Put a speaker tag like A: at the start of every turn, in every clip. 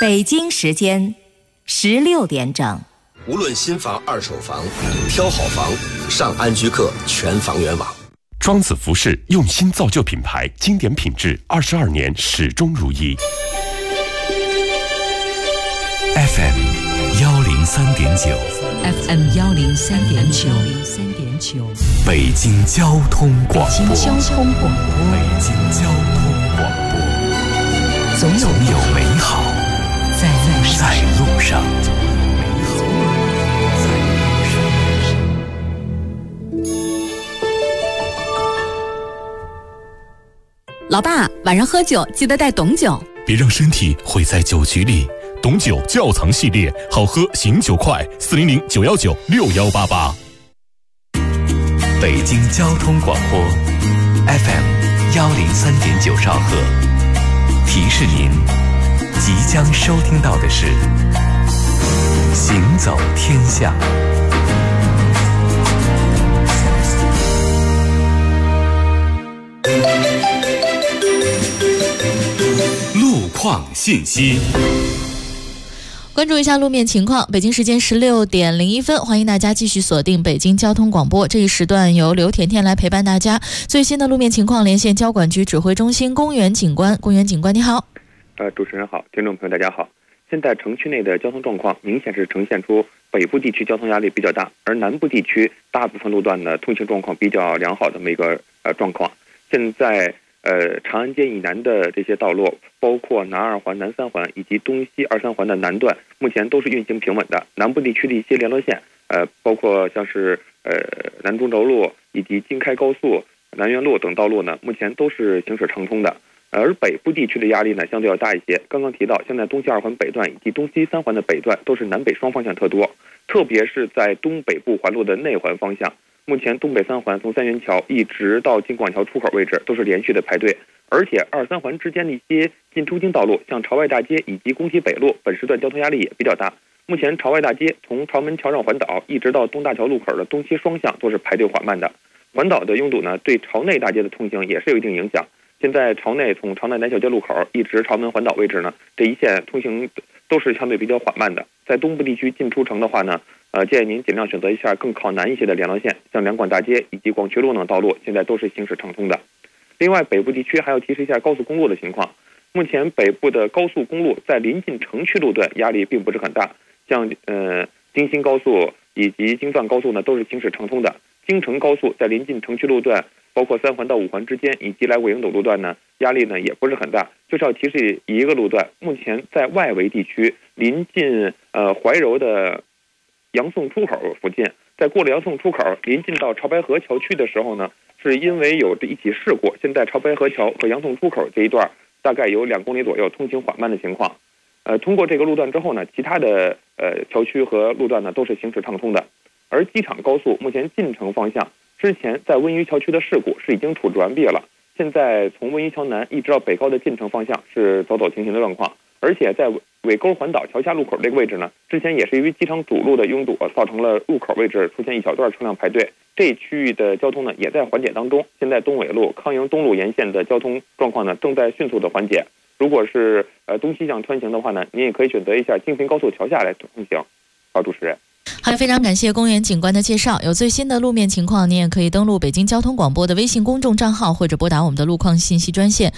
A: 北京时间16点整。
B: 无论新房、二手房，挑好房，上安居客全房源网。
C: 庄子服饰用心造就品牌，经典品质，22年始终如一。
D: FM 103.9
E: FM 103.9
D: 北京交通广播。
E: 北京交通广播。
D: 北京交通广播。总有美好在路上。
E: 老爸，晚上喝酒记得带董酒，
D: 别让身体毁在酒局里。董酒窖藏系列，好喝醒酒快，400-919-6188。北京交通广播 FM 103.9兆赫，提示您即将收听到的是行走天下。路况信息。
F: 关注一下路面情况，北京时间16点01分，欢迎大家继续锁定北京交通广播。这一时段由刘甜甜来陪伴大家。最新的路面情况连线交管局指挥中心公园警官。公园警官你好。
G: 主持人好，听众朋友大家好。现在城区内的交通状况明显是呈现出北部地区交通压力比较大，而南部地区大部分路段的通行状况比较良好的这么一个状况。现在长安街以南的这些道路，包括南二环、南三环以及东西二三环的南段，目前都是运行平稳的。南部地区的一些联络线，包括像是南中轴路以及京开高速、南苑路等道路呢，目前都是行驶畅通的。而北部地区的压力呢，相对要大一些。刚刚提到，现在东西二环北段以及东西三环的北段都是南北双方向特多，特别是在东北部环路的内环方向。目前东北三环从三元桥一直到京广桥出口位置都是连续的排队，而且二三环之间的一些进出京道路，像朝外大街以及宫西北路，本时段交通压力也比较大。目前朝外大街从朝门桥上环岛一直到东大桥路口的东西双向都是排队缓慢的，环岛的拥堵呢，对朝内大街的通行也是有一定影响。现在朝内从朝内南小街路口一直朝门环岛位置呢，这一线通行都是相对比较缓慢的。在东部地区进出城的话呢，建议您尽量选择一下更靠南一些的联络线，像两广大街以及广渠路等道路，现在都是行驶畅通的。另外，北部地区还要提示一下高速公路的情况。目前北部的高速公路在临近城区路段压力并不是很大，像京新高速以及京藏高速呢都是行驶畅通的。京承高速在临近城区路段，包括3环到5环之间以及来过营等路段呢，压力呢也不是很大。就是要提示一个路段，目前在外围地区临近怀柔的杨宋出口附近，在过了杨宋出口临近到潮白河桥区的时候呢，是因为有一起事故，现在潮白河桥和杨宋出口这一段大概有2公里左右通行缓慢的情况。通过这个路段之后呢，其他的桥区和路段呢都是行驶畅通的。而机场高速目前进城方向，之前在温榆桥区的事故是已经处置完毕了，现在从温榆桥南一直到北高的进城方向是走走停停的状况。而且在尾沟环岛桥下路口这个位置呢，之前也是由于机场主路的拥堵，造成了入口位置出现一小段车辆排队，这一区域的交通呢也在缓解当中。现在东纬路、康营东路沿线的交通状况呢正在迅速的缓解。如果是东西向穿行的话呢，您也可以选择一下京平高速桥下来通行。好，主持人。
F: 好，非常感谢公园警官的介绍。有最新的路面情况，您也可以登录北京交通广播的微信公众账号，或者拨打我们的路况信息专线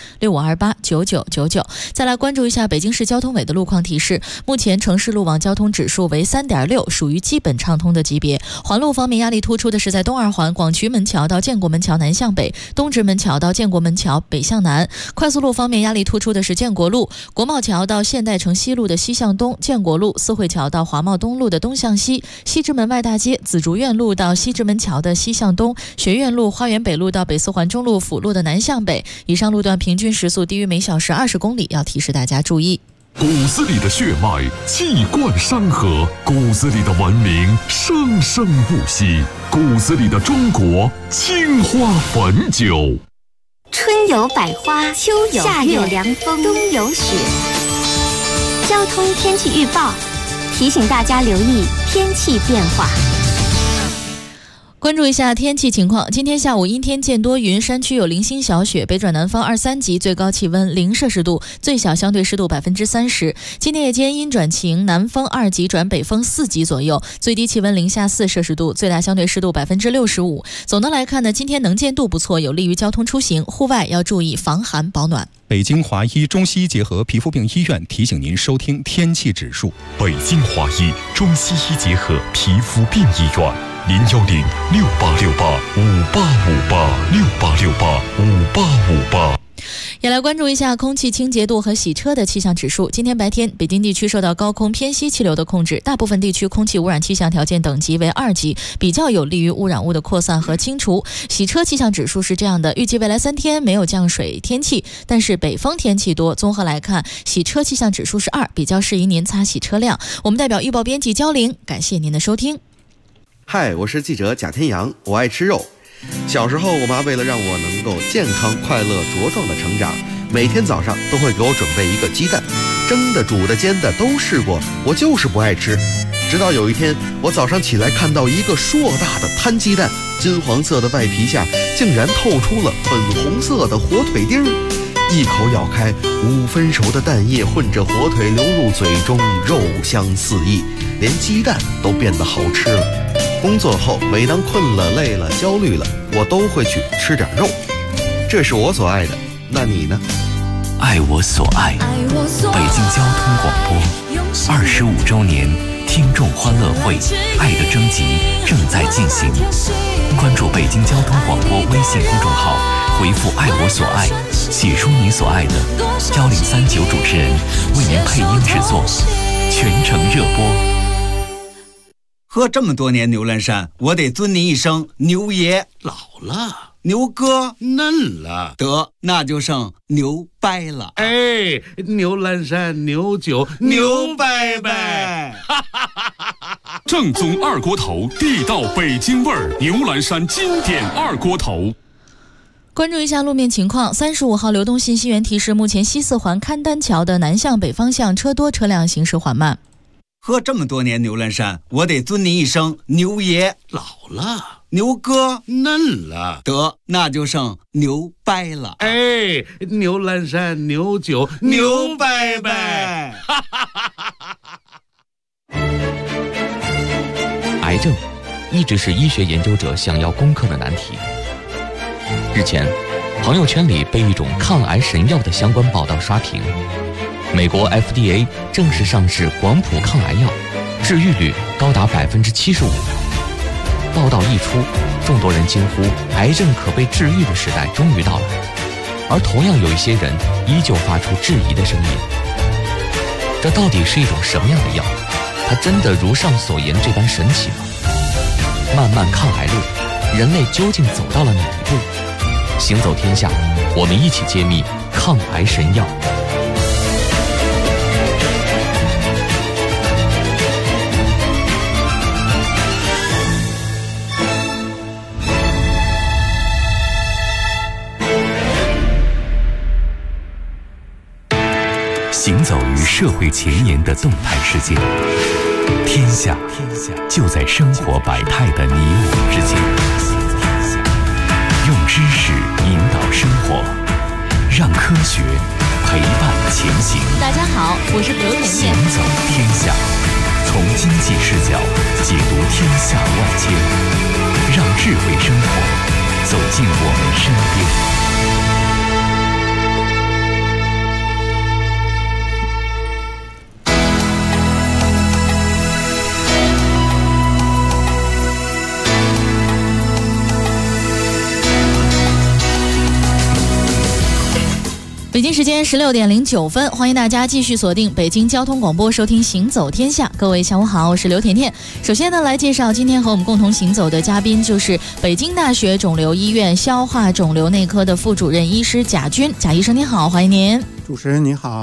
F: 65289999。再来关注一下北京市交通委的路况提示。目前城市路网交通指数为3.6，属于基本畅通的级别。环路方面，压力突出的是在东二环广渠门桥到建国门桥南向北，东直门桥到建国门桥北向南。快速路方面，压力突出的是建国路、国贸桥到现代城西路的西向东，建国路、四惠桥到华贸东路的东向西，西直门外大街、紫竹院路到西直门桥的西向东，学院路、花园北路到北四环中路辅路的南向北。以上路段平均时速低于每小时20公里，要提示大家注意。
H: 骨子里的血脉气贯山河，骨子里的文明生生不息，骨子里的中国青花汾酒。
I: 春有百花，秋有夏有凉风，冬有雪。交通天气预报提醒大家留意天气变化。
F: 关注一下天气情况，今天下午阴天见多云，山区有零星小雪，北转南方2、3级，最高气温0摄氏度，最小相对湿度30%。今天夜间阴转晴，南风2级转北风4级左右，最低气温零下4摄氏度，最大相对湿度65%。总的来看呢，今天能见度不错，有利于交通出行，户外要注意防寒保暖。
J: 北京华医中西医结合皮肤病医院提醒您收听天气指数。
C: 北京华医中西医结合皮肤病医院，0106868585858，68685858。
F: 也来关注一下空气清洁度和洗车的气象指数。今天白天，北京地区受到高空偏西气流的控制，大部分地区空气污染气象条件等级为2级，比较有利于污染物的扩散和清除。洗车气象指数是这样的，预计未来3天没有降水天气，但是北风天气多。综合来看，洗车气象指数是2，比较适宜您擦洗车辆。我们代表预报编辑焦玲，感谢您的收听。
K: 嗨，我是记者贾天阳，我爱吃肉。小时候，我妈为了让我能够健康、快乐、茁壮的成长，每天早上都会给我准备一个鸡蛋，蒸的、煮的、煎的都试过，我就是不爱吃。直到有一天，我早上起来看到一个硕大的摊鸡蛋，金黄色的外皮下竟然透出了粉红色的火腿丁儿，一口咬开，5分熟的蛋液混着火腿流入嘴中，肉香四溢，连鸡蛋都变得好吃了。工作后，每当困了、累了、焦虑了，我都会去吃点肉。这是我所爱的，那你呢？
D: 爱我所爱，北京交通广播25周年听众欢乐会爱的征集正在进行，关注北京交通广播微信公众号，回复爱我所爱，写出你所爱的，1039主持人为您配音制作，全程热播。
L: 喝这么多年牛栏山，我得尊您一声牛爷。
M: 老了，
L: 牛哥
M: 嫩了，
L: 得那就剩牛掰了。
M: 哎，牛栏山牛酒牛掰掰。
C: 正宗二锅头，地道北京味儿，牛栏山经典二锅头。
F: 关注一下路面情况，35号流动信息源提示，目前西4环勘丹桥的南向北方向车多，车辆行驶缓慢。
L: 喝这么多年牛栏山，我得尊您一声牛爷。
M: 老了，
L: 牛哥
M: 嫩了，
L: 得那就剩牛掰了。
M: 哎，牛栏山牛酒牛掰掰。
N: 癌症一直是医学研究者想要攻克的难题。日前，朋友圈里被一种抗癌神药的相关报道刷屏。美国 FDA 正式上市广谱抗癌药，治愈率高达75%。报道一出，众多人惊呼癌症可被治愈的时代终于到来，而同样有一些人依旧发出质疑的声音。这到底是一种什么样的药？它真的如上所言这般神奇吗？漫漫抗癌路，人类究竟走到了哪一步？行走天下，我们一起揭秘抗癌神药。
D: 行走于社会前沿的动态世界，天下就在生活百态的你我之间。用知识引导生活，让科学陪伴前行。
F: 大家好，我是刘甜甜。
D: 行走天下，从经济视角解读天下万千，让智慧生活走进我们身边。
F: 北京时间16点09分，欢迎大家继续锁定北京交通广播，收听行走天下。各位下午好，我是刘甜甜。首先呢，来介绍今天和我们共同行走的嘉宾，就是北京大学肿瘤医院消化肿瘤内科的副主任医师贾军。贾医生您好，欢迎您。
O: 主持人您好。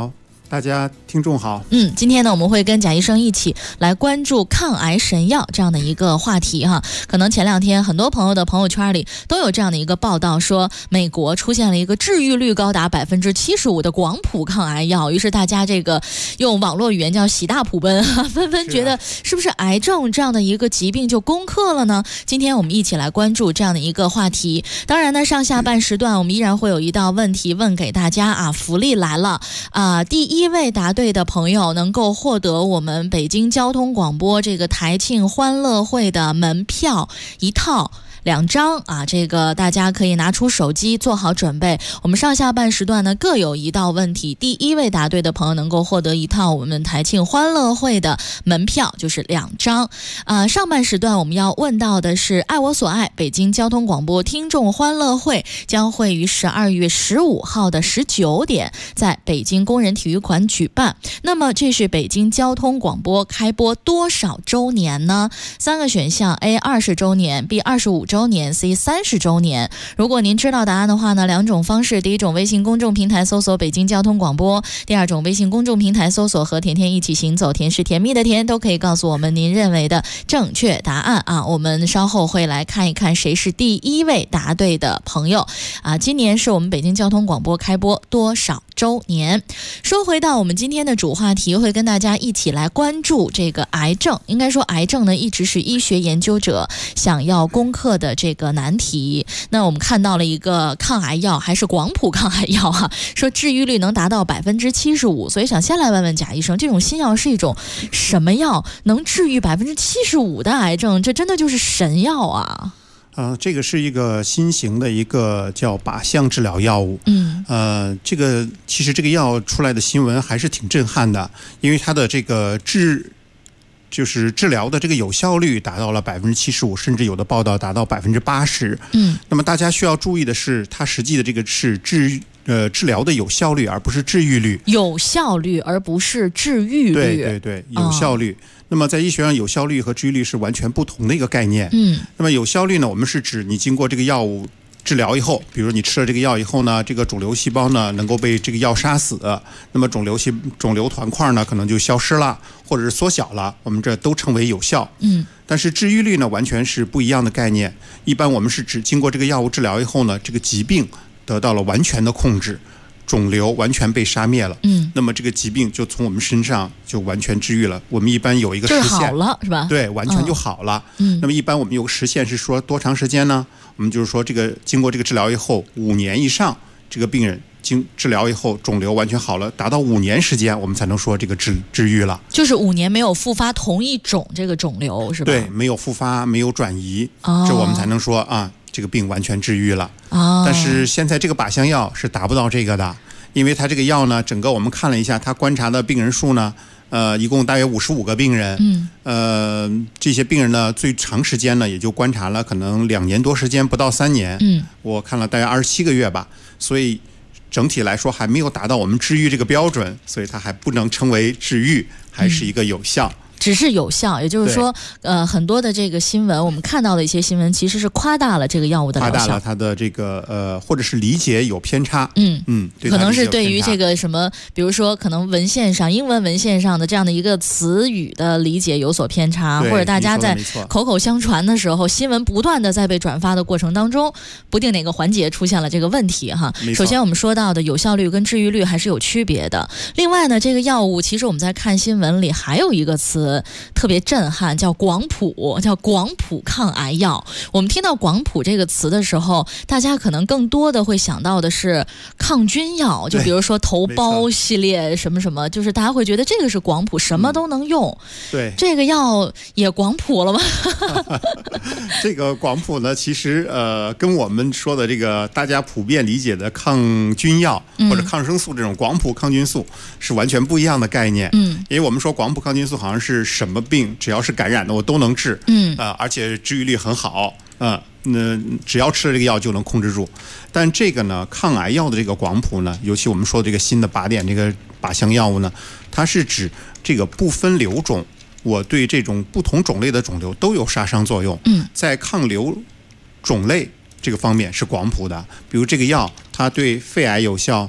O: 大家听众好。
F: 今天呢，我们会跟贾医生一起来关注抗癌神药这样的一个话题哈。可能前2天很多朋友的朋友圈里都有这样的一个报道，说美国出现了一个治愈率高达75%的广谱抗癌药，于是大家这个用网络语言叫喜大普奔，纷纷觉得是不是癌症这样的一个疾病就攻克了呢？今天我们一起来关注这样的一个话题。当然呢，上下半时段我们依然会有一道问题问给大家啊，福利来了啊！第1位答对的朋友能够获得我们北京交通广播这个台庆欢乐会的门票1套2张啊，这个大家可以拿出手机做好准备。我们上下半时段呢各有1道问题，第1位答对的朋友能够获得1套我们台庆欢乐会的门票，就是2张。上半时段我们要问到的是爱我所爱北京交通广播听众欢乐会将会于12月15号的19点在北京工人体育馆举办。那么这是北京交通广播开播多少周年呢？3个选项 A 20周年， B 25周年， C 30周年。如果您知道答案的话呢，2种方式，第一种微信公众平台搜索北京交通广播，第2种微信公众平台搜索和甜甜一起行走，甜是甜蜜的甜，都可以告诉我们您认为的正确答案啊。我们稍后会来看一看谁是第1位答对的朋友啊。今年是我们北京交通广播开播多少周年？说回到我们今天的主话题，会跟大家一起来关注这个癌症。应该说癌症呢一直是医学研究者想要攻克的这个难题。那我们看到了一个抗癌药，还是广谱抗癌药啊，说治愈率能达到75%，所以想先来问问贾医生，这种新药是一种什么药，能治愈75%的癌症？这真的就是神药啊！
O: 这个是一个新型的一个叫靶向治疗药物。其实这个药出来的新闻还是挺震撼的，因为它的这个治疗的这个有效率达到了75%，甚至有的报道达到80%。那么大家需要注意的是，它实际的这个是治疗的有效率，而不是治愈率。有效率而不是治愈率。对，有效率。那么在医学上，有效率和治愈率是完全不同的一个概念。那么有效率呢，我们是指你经过这个药物治疗以后，比如你吃了这个药以后呢，这个肿瘤细胞呢能够被这个药杀死，那么肿瘤团块呢可能就消失了，或者是缩小了，我们这都称为有效。但是治愈率呢完全是不一样的概念。一般我们是指经过这个药物治疗以后呢，这个疾病得到了完全的控制，肿瘤完全被杀灭了。那么这个疾病就从我们身上就完全治愈了。我们一般有一个时限，好了是吧？对，完全就好了。那么一般我们有个时限是说多长时间呢？我们就是说这个经过这个治疗以后5年以上，这个病人经治疗以后肿瘤完全好了，达到5年时间，我们才能说这个治愈了。就是5年没有复发同一种这个肿瘤是吧？对，没有复发，没有转移，这我们才能说啊，这个病完全治愈了。但是现在这个靶向药是达不到这个的，因为它这个药呢，整个我们看了一下，它观察的病人数呢，一共大约55个病人。这些病人呢，最长时间呢也就观察了可能2年多时间，不到3年。我看了大约27个月吧，所以整体来说还没有达到我们治愈这个标准，所以它还不能称为治愈，还是一个有效。只是有效，也就是说，很多的这个新闻，我们看到的一些新闻，其实是夸大了这个药物的疗效，夸大了它的这个或者是理解有偏差。可能是对于这个什么，比如说可能文献上英文文献上的这样的一个词语的理解有所偏差，或者大家在口口相传的时候，新闻不断的在被转发的过程当中，不定哪个环节出现了这个问题哈。首先我们说到的有效率跟治愈率还是有区别的。另外呢，这个药物其实我们在看新闻里还有一个词特别震撼，叫广谱，叫广谱抗癌药。我们听到广谱这个词的时候，大家可能更多的会想到的是抗菌药，就比如说头孢系列什么什么，就是大家会觉得这个是广谱，什么都能用。对，这个药也广谱了吗？这个广谱呢，其实跟我们说的这个大家普遍理解的抗菌药或者抗生素这种广谱抗菌素是完全不一样的概念。因为我们说广谱抗菌素好像是什么病只要是感染的我都能治，而且治愈率很好，只要吃了这个药就能控制住。但这个呢，抗癌药的这个广谱呢，尤其我们说这个新的靶点这个靶向药物呢，它是指这个不分瘤种，我对这种不同种类的肿瘤都有杀伤作用。在抗瘤种类这个方面是广谱的，比如这个药它对肺癌有效，对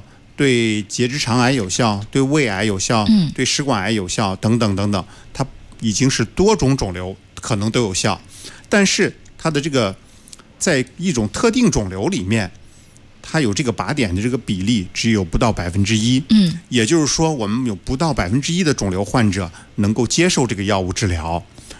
O: 对结直肠癌有效，对胃癌有效，对食管癌有效，等等等等，它已经是多种肿瘤可能都有效。但是它的这个在一种特定肿瘤里面，它有这个靶点的这个比例只有不到1%，也就是说我们有不到1%的肿瘤患者能够接受这个药物治疗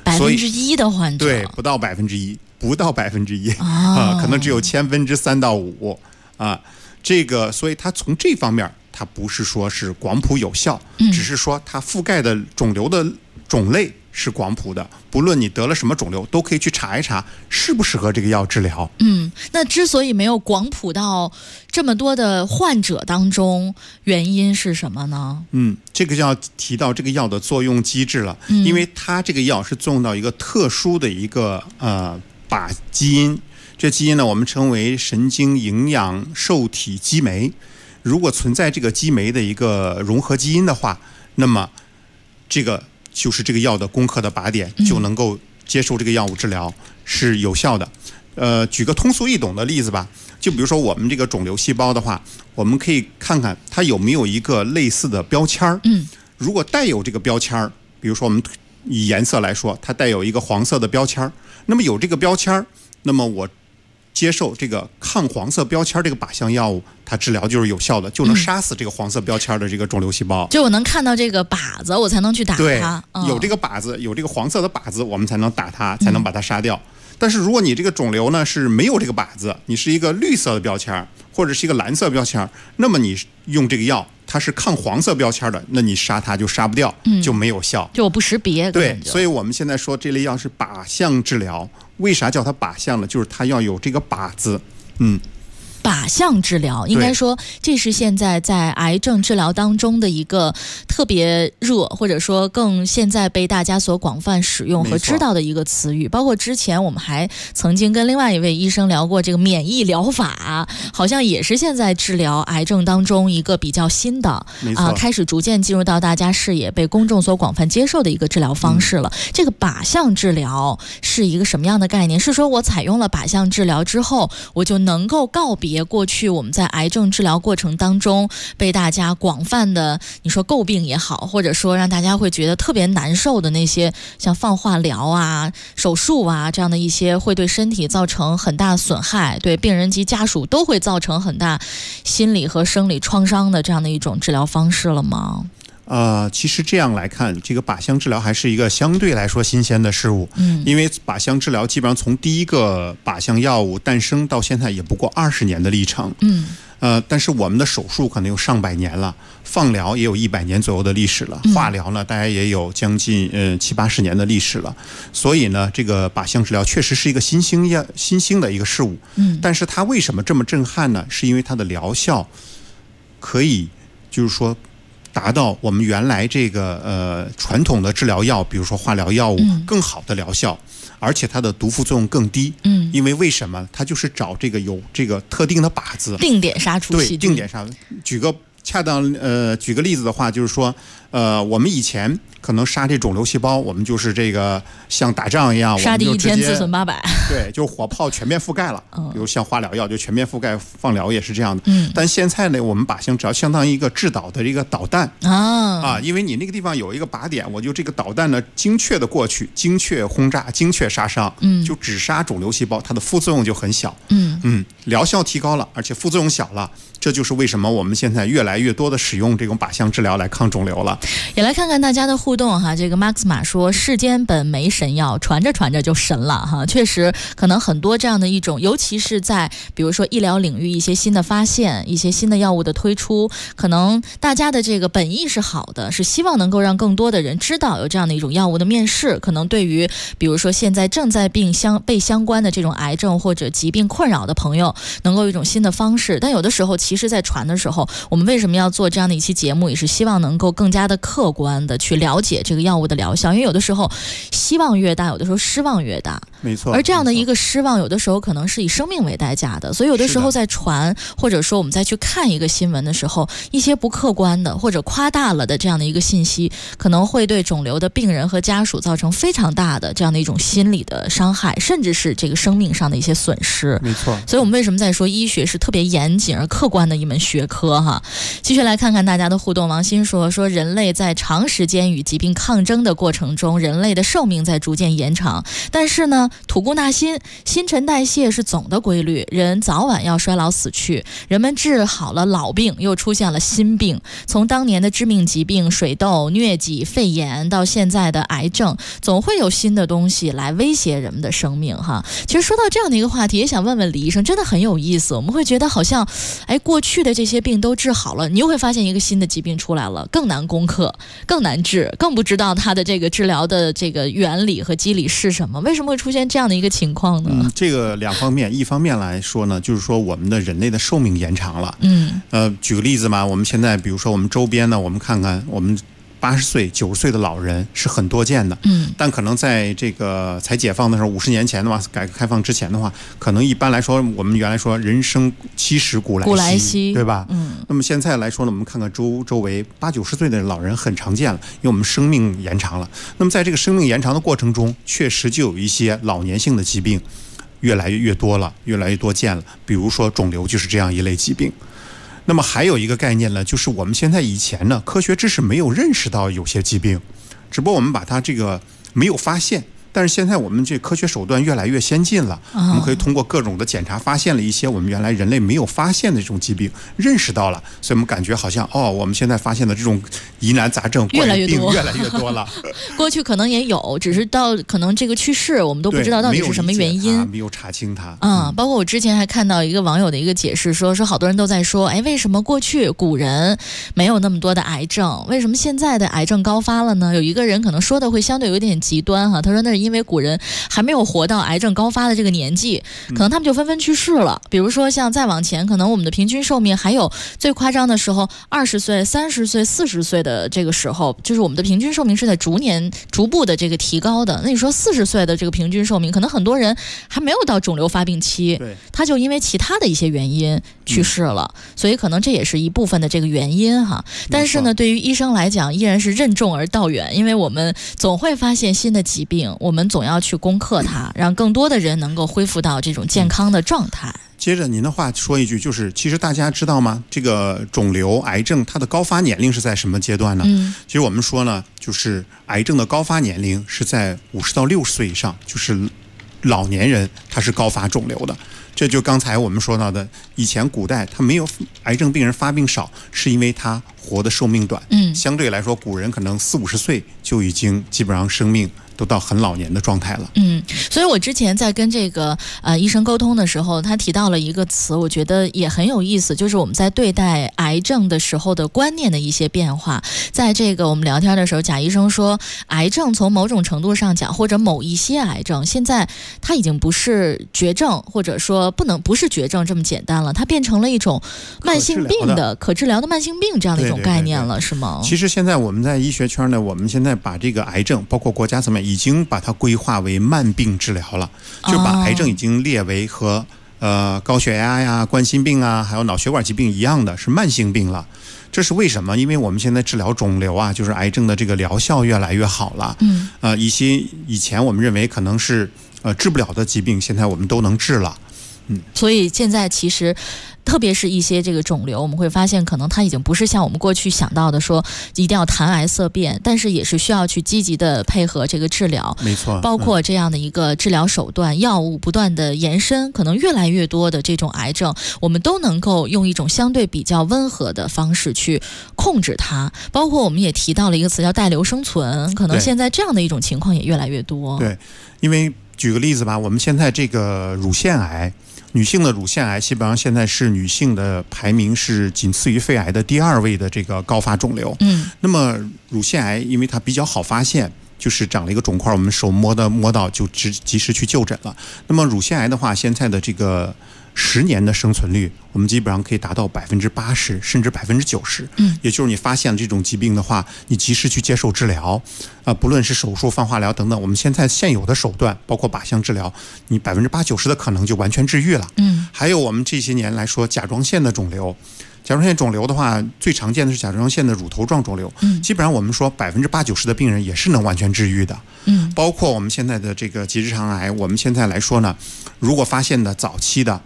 F: ，1%的患者，
O: 对，不到1%，不到1%啊，可能只有3%到5%啊，这个所以它从这方面它不是说是广谱有效，只是说它覆盖的肿瘤的种类是广谱的，不论你得了什么肿瘤，都可以去查一查适不适合这个药治疗。
F: 那之所以没有广谱到这么多的患者当中，原因是什么呢？
O: 这个就要提到这个药的作用机制了，因为它这个药是作用到一个特殊的一个靶基因，这基因呢我们称为神经营养受体激酶。如果存在这个激酶的一个融合基因的话，那么这个就是这个药的攻克的靶点，就能够接受这个药物治疗，是有效的。举个通俗易懂的例子吧，就比如说我们这个肿瘤细胞的话，我们可以看看它有没有一个类似的标签儿。如果带有这个标签儿，比如说我们以颜色来说，它带有一个黄色的标签儿，那么有这个标签儿，那么我接受这个抗黄色标签这个靶向药物，它治疗就是有效的，就能杀死这个黄色标签的这个肿瘤细胞。
F: 就我能看到这个靶子，我才能去打它。
O: 对，有这个靶子，有这个黄色的靶子，我们才能打它，才能把它杀掉。但是如果你这个肿瘤呢是没有这个靶子，你是一个绿色的标签或者是一个蓝色标签，那么你用这个药它是抗黄色标签的，那你杀它就杀不掉，就没有效，
F: 就我不识别。
O: 对，所以我们现在说这类药是靶向治疗。为啥叫它靶向呢？就是它要有这个靶子。
F: 靶向治疗，应该说这是现在在癌症治疗当中的一个特别热，或者说更现在被大家所广泛使用和知道的一个词语。包括之前我们还曾经跟另外一位医生聊过这个免疫疗法，好像也是现在治疗癌症当中一个比较新的开始逐渐进入到大家视野，被公众所广泛接受的一个治疗方式了。这个靶向治疗是一个什么样的概念？是说我采用了靶向治疗之后，我就能够告别过去我们在癌症治疗过程当中被大家广泛的你说诟病也好，或者说让大家会觉得特别难受的那些像放化疗啊、手术啊这样的一些会对身体造成很大损害，对病人及家属都会造成很大心理和生理创伤的这样的一种治疗方式了吗？
O: 其实这样来看，这个靶向治疗还是一个相对来说新鲜的事物。因为靶向治疗基本上从第一个靶向药物诞生到现在也不过20年的历程。但是我们的手术可能有上百年了，放疗也有100年左右的历史了，化疗呢大概也有将近70-80年的历史了。所以呢，这个靶向治疗确实是一个新兴的一个事物。但是它为什么这么震撼呢？是因为它的疗效可以就是说达到我们原来这个传统的治疗药，比如说化疗药物更好的疗效，而且它的毒副作用更低。因为为什么？它就是找这个有这个特定的靶子，
F: 定点杀除细菌。
O: 对，定点杀。举个例子的话，就是说我们以前可能杀这肿瘤细胞，我们就是这个像打仗一样，
F: 杀敌1天自损800。
O: 对，就火炮全面覆盖了。比如像化疗药就全面覆盖，放疗也是这样的。但现在呢，我们靶向只要相当于一个制导的一个导弹因为你那个地方有一个靶点，我就这个导弹呢精确的过去，精确轰炸，精确杀伤，就只杀肿瘤细胞，它的副作用就很小。疗效提高了，而且副作用小了。这就是为什么我们现在越来越多的使用这种靶向治疗来抗肿瘤了。
F: 也来看看大家的互动哈。这个 Max 马说，世间本没神药，传着传着就神了哈。确实，可能很多这样的一种，尤其是在比如说医疗领域一些新的发现，一些新的药物的推出，可能大家的这个本意是好的，是希望能够让更多的人知道有这样的一种药物的面世。可能对于比如说现在正在被相关的这种癌症或者疾病困扰的朋友，能够有一种新的方式。但有的时候其实在传的时候，我们为什么要做这样的一期节目，也是希望能够更加的客观的去了解这个药物的疗效。因为有的时候希望越大，有的时候失望越大。
O: 没错。
F: 而这样的一个失望，有的时候可能是以生命为代价的。所以有的时候在传，或者说我们再去看一个新闻的时候，一些不客观的或者夸大了的这样的一个信息，可能会对肿瘤的病人和家属造成非常大的这样的一种心理的伤害，甚至是这个生命上的一些损失。
O: 没错。
F: 所以我们为什么在说医学是特别严谨而客观的一门学科哈？ 继续来看看大家的互动。王鑫说人类在长时间与疾病抗争的过程中，人类的寿命在逐渐延长，但是呢，吐故纳新，新陈代谢是总的规律，人早晚要衰老死去。人们治好了老病，又出现了新病，从当年的致命疾病水痘、疟疾、肺炎到现在的癌症，总会有新的东西来威胁人们的生命哈。其实说到这样的一个话题，也想问问李医生，真的很有意思。我们会觉得好像过去的这些病都治好了，你又会发现一个新的疾病出来了，更难攻克，更难治，更不知道它的这个治疗的这个原理和机理是什么。为什么会出现这样的一个情况呢？
O: 这个两方面，一方面来说呢，就是说我们的人类的寿命延长了。举个例子嘛，我们现在比如说我们周边呢，我们看看我们80岁、90岁的老人是很多见的，但可能在这个才解放的时候，50年前的话，改革开放之前的话，可能一般来说，我们原来说人生70古来稀，对吧？那么现在来说呢，我们看看周围80、90岁的老人很常见了，因为我们生命延长了。那么在这个生命延长的过程中，确实就有一些老年性的疾病越来越多了，越来越多见了。比如说肿瘤就是这样一类疾病。那么还有一个概念呢，就是我们现在以前呢，科学知识没有认识到有些疾病，只不过我们把它这个没有发现。但是现在我们这科学手段越来越先进了，我们可以通过各种的检查，发现了一些我们原来人类没有发现的这种疾病，认识到了，所以我们感觉好像我们现在发现的这种疑难杂症、怪病越来越多了。
F: 过去可能也有，只是到可能这个去世，我们都不知道到底是什么原因，
O: 没有查清它。
F: 包括我之前还看到一个网友的一个解释，说好多人都在说，为什么过去古人没有那么多的癌症，为什么现在的癌症高发了呢？有一个人可能说的会相对有点极端哈，他说那是因为古人还没有活到癌症高发的这个年纪，可能他们就纷纷去世了。比如说像再往前，可能我们的平均寿命还有最夸张的时候20岁、30岁、40岁的这个时候，就是我们的平均寿命是在逐步的这个提高的。那你说40岁的这个平均寿命，可能很多人还没有到肿瘤发病期，他就因为其他的一些原因去世了，所以可能这也是一部分的这个原因哈。但是呢，对于医生来讲，依然是任重而道远，因为我们总会发现新的疾病，我们总要去攻克它，让更多的人能够恢复到这种健康的状态。
O: 接着您的话说一句，就是其实大家知道吗？这个肿瘤、癌症它的高发年龄是在什么阶段呢？其实我们说呢，就是癌症的高发年龄是在50到60岁以上，就是老年人他是高发肿瘤的。这就刚才我们说到的，以前古代他没有癌症病人发病少，是因为他活的寿命短。相对来说，古人可能40、50岁就已经基本上生命都到很老年的状态了。
F: 所以我之前在跟这个医生沟通的时候，他提到了一个词，我觉得也很有意思，就是我们在对待癌症的时候的观念的一些变化。在这个我们聊天的时候，贾医生说，癌症从某种程度上讲，或者某一些癌症，现在它已经不是绝症，或者说不是绝症这么简单了，它变成了一种慢性病的可治疗的慢性病这样的一种概念了，是吗？
O: 其实现在我们在医学圈呢，我们现在把这个癌症，包括国家层面，已经把它规划为慢病治疗了，就把癌症已经列为和高血压呀、冠心病啊，还有脑血管疾病一样的是慢性病了。这是为什么？因为我们现在治疗肿瘤啊，就是癌症的这个疗效越来越好了。一些以前我们认为可能是治不了的疾病，现在我们都能治了。
F: 所以现在其实特别是一些这个肿瘤，我们会发现可能它已经不是像我们过去想到的说一定要谈癌色变，但是也是需要去积极的配合这个治疗。
O: 没错，
F: 包括这样的一个治疗手段，药物不断的延伸，可能越来越多的这种癌症，我们都能够用一种相对比较温和的方式去控制它。包括我们也提到了一个词叫带瘤生存，可能现在这样的一种情况也越来越多。
O: 对，因为举个例子吧，我们现在这个乳腺癌，女性的乳腺癌基本上现在是女性的排名是仅次于肺癌的第2位的这个高发肿瘤。那么乳腺癌因为它比较好发现，就是长了一个肿块，我们手摸到就及时去就诊了。那么乳腺癌的话，现在的这个10年的生存率，我们基本上可以达到80%甚至90%。也就是你发现这种疾病的话，你及时去接受治疗，不论是手术、放化疗等等，我们现在现有的手段，包括靶向治疗，你80%、90%的可能就完全治愈了。还有我们这些年来说甲状腺的肿瘤。甲状腺肿瘤的话，最常见的是甲状腺的乳头状肿瘤。基本上我们说80%、90%的病人也是能完全治愈的。包括我们现在的这个结直肠癌，我们现在来说呢，如果发现的早期的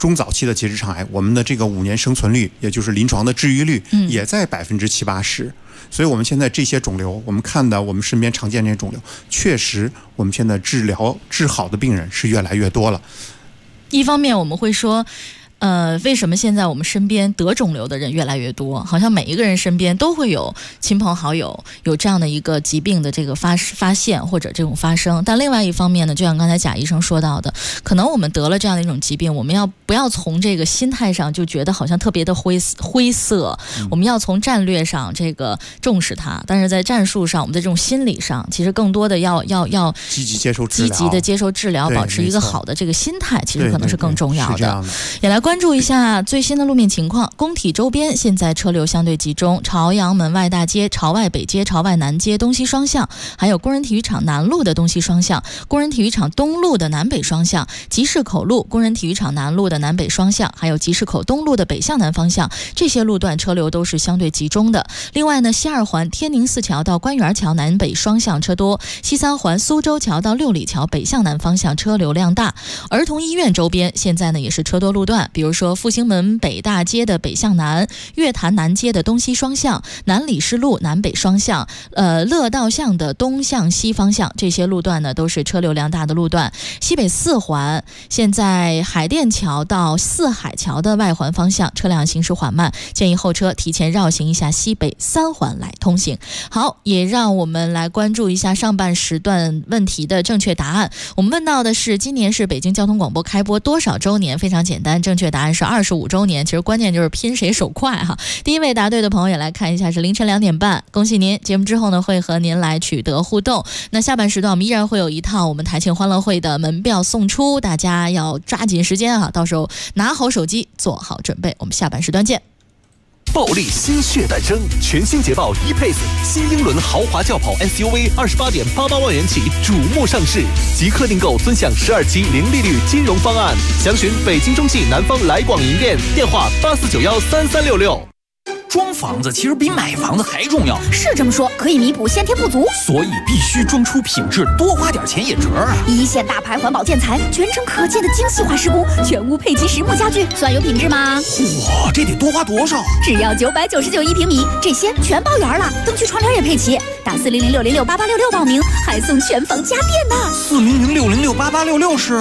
O: 中早期的结直肠癌，我们的这个5年生存率，也就是临床的治愈率，也在70%-80%。所以我们现在这些肿瘤，我们看的我们身边常见这些肿瘤，确实我们现在治好的病人是越来越多了。
F: 一方面我们会说，为什么现在我们身边得肿瘤的人越来越多？好像每一个人身边都会有亲朋好友有这样的一个疾病的这个发现或者这种发生。但另外一方面呢，就像刚才贾医生说到的，可能我们得了这样的一种疾病，我们不要从这个心态上就觉得好像特别的灰色，我们要从战略上这个重视它，但是在战术上，我们在这种心理上，其实更多的要
O: 积极接受
F: 治疗，保持一个好的这个心态，其实可能是更重要的。也来关注一下最新的路面情况。工体周边现在车流相对集中，朝阳门外大街、朝外北街、朝外南街东西双向，还有工人体育场南路的东西双向、工人体育场东路的南北双向、集市口路工人体育场南路的南北双向，还有集市口东路的北向南方向，这些路段车流都是相对集中的。另外呢，西2环天宁寺桥到官园桥南北双向车多，西3环苏州桥到六里桥北向南方向车流量大。儿童医院周边现在呢也是车多路段，比如说复兴门北大街的北向南、月坛南街的东西双向、南礼士路南北双向、乐道巷的东向西方向，这些路段呢都是车流量大的路段。西北4环现在海淀桥到四海桥的外环方向车辆行驶缓慢，建议后车提前绕行一下西北3环来通行。好，也让我们来关注一下上半时段问题的正确答案。我们问到的是今年是北京交通广播开播多少周年？非常简单，正确答案是25周年。其实关键就是拼谁手快哈。第一位答对的朋友也来看一下，是凌晨2点半，恭喜您！节目之后呢，会和您来取得互动。那下半时段我们依然会有一套我们台庆欢乐会的门票送出，大家要抓紧时间啊，到时候拿好手机，做好准备。我们下半时段见。
P: 暴力新血诞生，全新捷豹 E-Pace 新英伦豪华轿跑 SUV 28.88万元起瞩目上市，即刻订购尊享12期零利率金融方案，详询北京中汽南方来广营店，电话84913366。
Q: 装房子其实比买房子还重要，
R: 是这么说，可以弥补先天不足，
Q: 所以必须装出品质，多花点钱也值啊！
R: 一线大牌环保建材，全程可见的精细化施工，全屋配齐实木家具，算有品质吗？
Q: 哇，这得多花多少？
R: 只要999一平米，这些全包圆了，灯具窗帘也配齐。打40060688866报名，还送全房家电呢。
Q: 40060688866是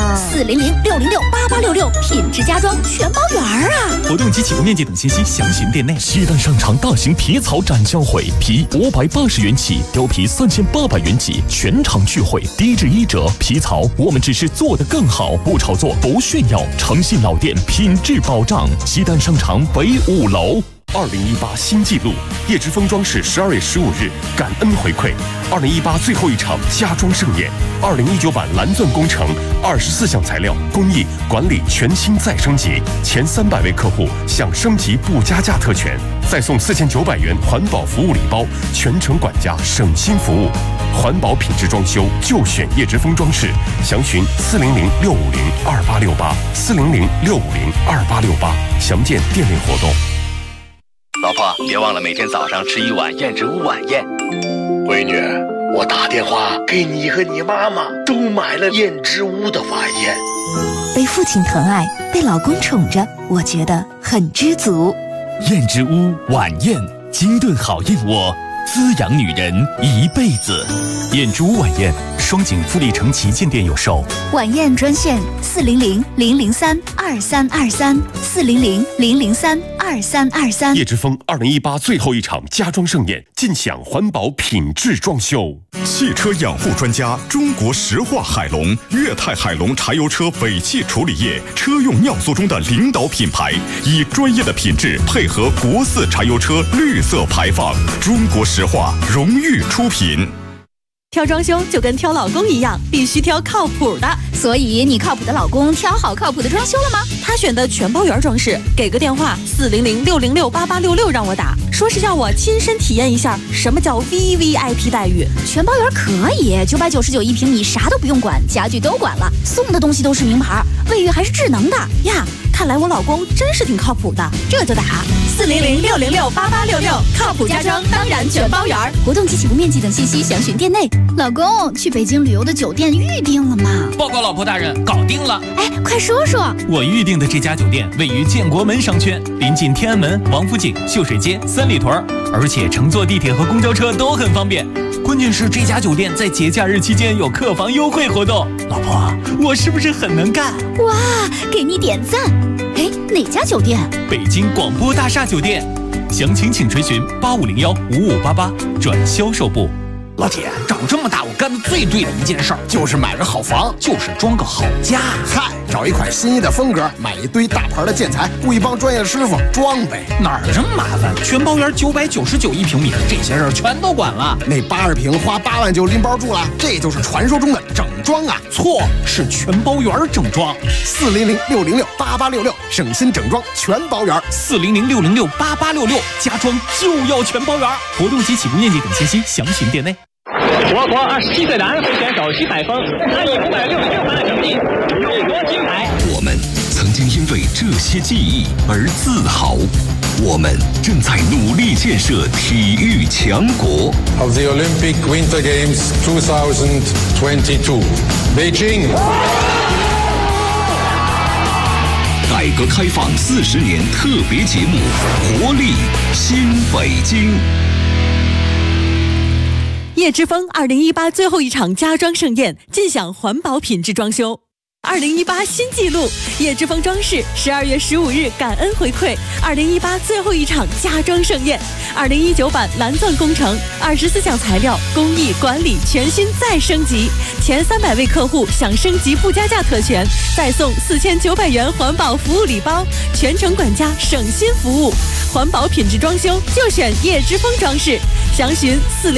R: 40060688866，品质家装全包圆啊！
Q: 活动及启动面积等信息详询店内。
H: 西单商场大型皮草展销会，皮580元起，貂皮3800元起，全场聚会，低至1折。皮草我们只是做得更好，不炒作，不炫耀，诚信老店，品质保障。西单商场北5楼。2018新纪录，叶之峰装饰12月15日感恩回馈，2018最后一场家装盛宴，2019版蓝钻工程24项材料工艺管理全新再升级，前300位客户享升级不加价特权，再送4900元环保服务礼包，全程管家省心服务，环保品质装修就选叶之峰装饰，详询400-650-2868，400-650-2868，详见店内活动。
S: 老婆，别忘了每天早上吃一碗燕之屋晚宴。
T: 闺女，我打电话给你和你妈妈都买了燕之屋的晚宴。
U: 被父亲疼爱，被老公宠着，我觉得很知足。
V: 燕之屋晚宴，精炖好燕窝，滋养女人一辈子。燕之屋晚宴，双井富力城旗舰店有售。
U: 晚宴专线400-003-2323，400-003-2323。
H: 叶之峰2018最后一场家装盛宴，尽享环保品质装修。
W: 汽车养护专家，中国石化海龙、粤泰海龙柴油车尾气处理液车用尿素中的领导品牌，以专业的品质配合国4柴油车绿色排放，中国石化荣誉出品。
X: 挑装修就跟挑老公一样，必须挑靠谱的。
R: 所以你靠谱的老公挑好靠谱的装修了吗？
X: 他选的全包圆装饰，给个电话400-606-8866让我打，说是要我亲身体验一下什么叫 VVIP 待遇。
R: 全包圆可以，999一平米，啥都不用管，家具都管了，送的东西都是名牌，卫浴还是智能的呀。
X: 看来我老公真是挺靠谱的，这就打400-606-8866，靠谱家装当然全包圆。
R: 活动及起步面积等信息详询店内。老公，去北京旅游的酒店预定了吗？
Q: 报告老婆大人，搞定了。
R: 哎，快说说。
V: 我预定的这家酒店位于建国门商圈，临近天安门、王府井、秀水街、三里屯，而且乘坐地铁和公交车都很方便。关键是这家酒店在节假日期间有客房优惠活动。老婆，我是不是很能干？
R: 哇，给你点赞。哎，哪家酒店？
V: 北京广播大厦酒店，详情请垂询8501-5588转销售部。
Q: 老铁，长这么大我干的最对的一件事儿就是买个好房，就是装个好家。
A: 嗨，找一款心仪的风格，买一堆大牌的建材，雇一帮专业的师傅装呗。
Q: 哪儿这么麻烦？全包圆999一平米，这些事儿全都管了。
A: 那80平花8万就拎包住了，这就是传说中的整装啊！
Q: 错，是全包圆整装。
A: 400-606-8866，省心整装全包圆。
V: 400-606-8866，家装就要全包圆。活动及起步面积等信息详询店内。
B: 我国27岁男飞选手徐海峰，他以566分的成绩入国金牌。
C: 我们曾经因为这些记忆而自豪，我们正在努力建设体育强国。
E: Of the Olympic Winter Games 2022, Beijing.
C: 改革开放40年特别节目，活力新北京。
X: 叶之峰2018最后一场家装盛宴，尽享环保品质装修。2018新纪录，叶之峰装饰12月15日感恩回馈2018最后一场家装盛宴。2019版蓝钻工程，24项材料工艺管理全新再升级，前300位客户享升级不加价特权，再送4900元环保服务礼包，全程管家省心服务。环保品质装修就选叶之峰装饰，详询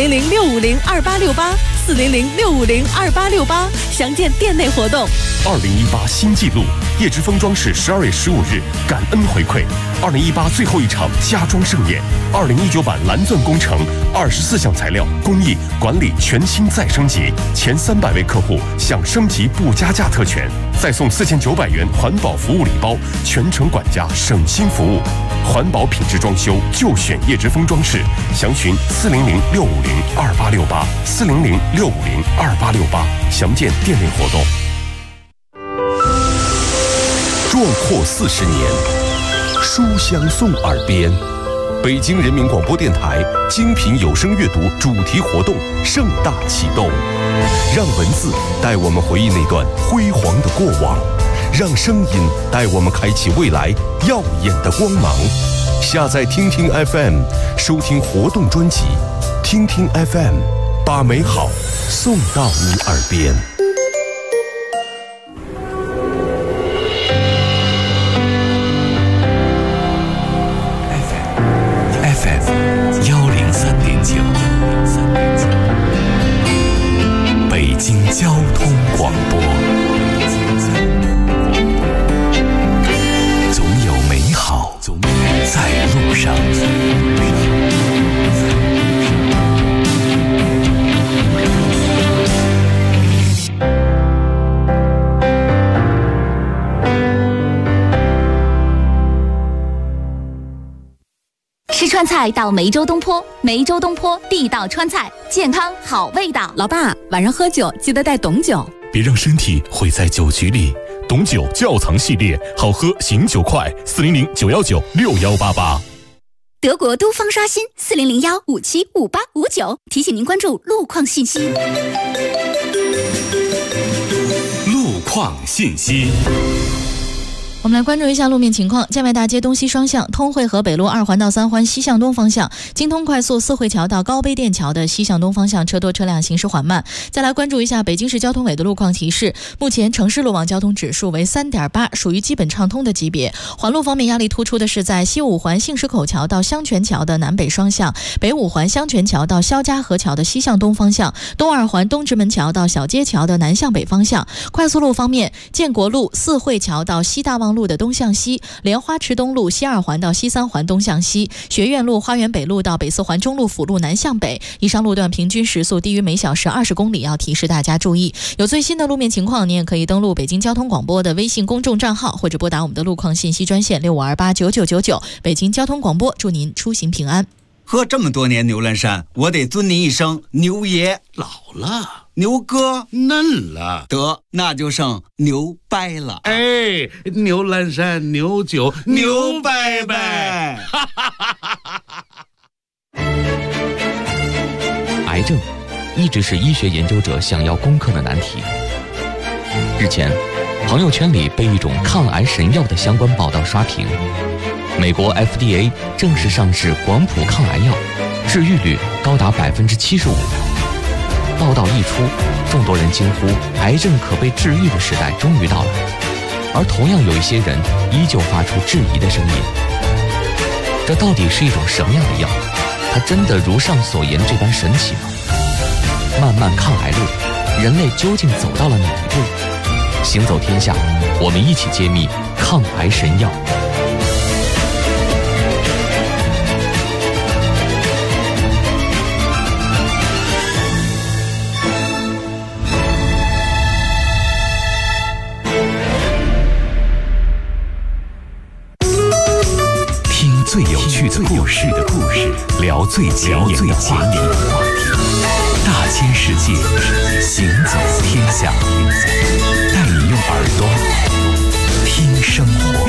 X: 400-650-2868，400-650-2868，详见店内活动。
V: 2018新纪录，叶之峰装饰12月15日感恩回馈2018最后一场家装盛宴，2019版蓝钻工程24项材料工艺管理全新再升级，前300位客户享升级不加价特权，再送4900元环保服务礼包，全程管家省心服务。环保品质装修就选叶之峰装饰，详询400-650-2868，400-650-2868，详见店内活动。
C: 壮阔40年，书香送耳边。北京人民广播电台精品有声阅读主题活动盛大启动，让文字带我们回忆那段辉煌的过往，让声音带我们开启未来耀眼的光芒。下载听听 FM， 收听活动专辑，听听 FM， 把美好送到你耳边。
D: 北京交通广播，总有美好在路上。
R: 吃川菜到梅州东坡，梅州东坡地道川菜，健康好味道。
X: 老爸，晚上喝酒记得带董酒，
H: 别让身体毁在酒局里。董酒窖藏系列，好喝醒酒快，400-919-6188。
R: 德国都方刷新，400-157-5859，提醒您关注路况信息。
C: 路况信息。
F: 我们来关注一下路面情况。建外大街东西双向，通惠河北路2环到3环西向东方向，京通快速四惠桥到高碑店桥的西向东方向车多车辆行驶缓慢。再来关注一下北京市交通委的路况提示，目前城市路网交通指数为3.8，属于基本畅通的级别。环路方面压力突出的是在西5环杏石口桥到香泉桥的南北双向，北5环香泉桥到肖家河桥的西向东方向，东2环东直门桥到小街桥的南向北方向。快速路方面，建国路四惠桥到西大望方路的东向西，莲花池东路西2环到西3环东向西，学院路花园北路到北4环中路辅路南向北，以上路段平均时速低于每小时20公里，要提示大家注意。有最新的路面情况，你也可以登录北京交通广播的微信公众账号，或者拨打我们的路况信息专线65289999。北京交通广播，祝您出行平安。
L: 喝这么多年牛栏山，我得尊您一声牛爷。
M: 老了，
L: 牛哥
M: 嫩了，
L: 得那就剩牛掰了。
M: 哎，牛栏山牛酒牛掰掰。
N: 癌症一直是医学研究者想要攻克的难题。日前，朋友圈里被一种抗癌神药的相关报道刷屏。美国 FDA 正式上市广谱抗癌药，治愈率高达75%。报道一出，众多人惊呼：癌症可被治愈的时代终于到来。而同样有一些人依旧发出质疑的声音：这到底是一种什么样的药？它真的如上所言这般神奇吗？漫漫抗癌路，人类究竟走到了哪一步？行走天下，我们一起揭秘抗癌神药。
D: 听最有趣的故事，聊最前沿的话题。大千世界，行走天下，带你用耳朵听生活。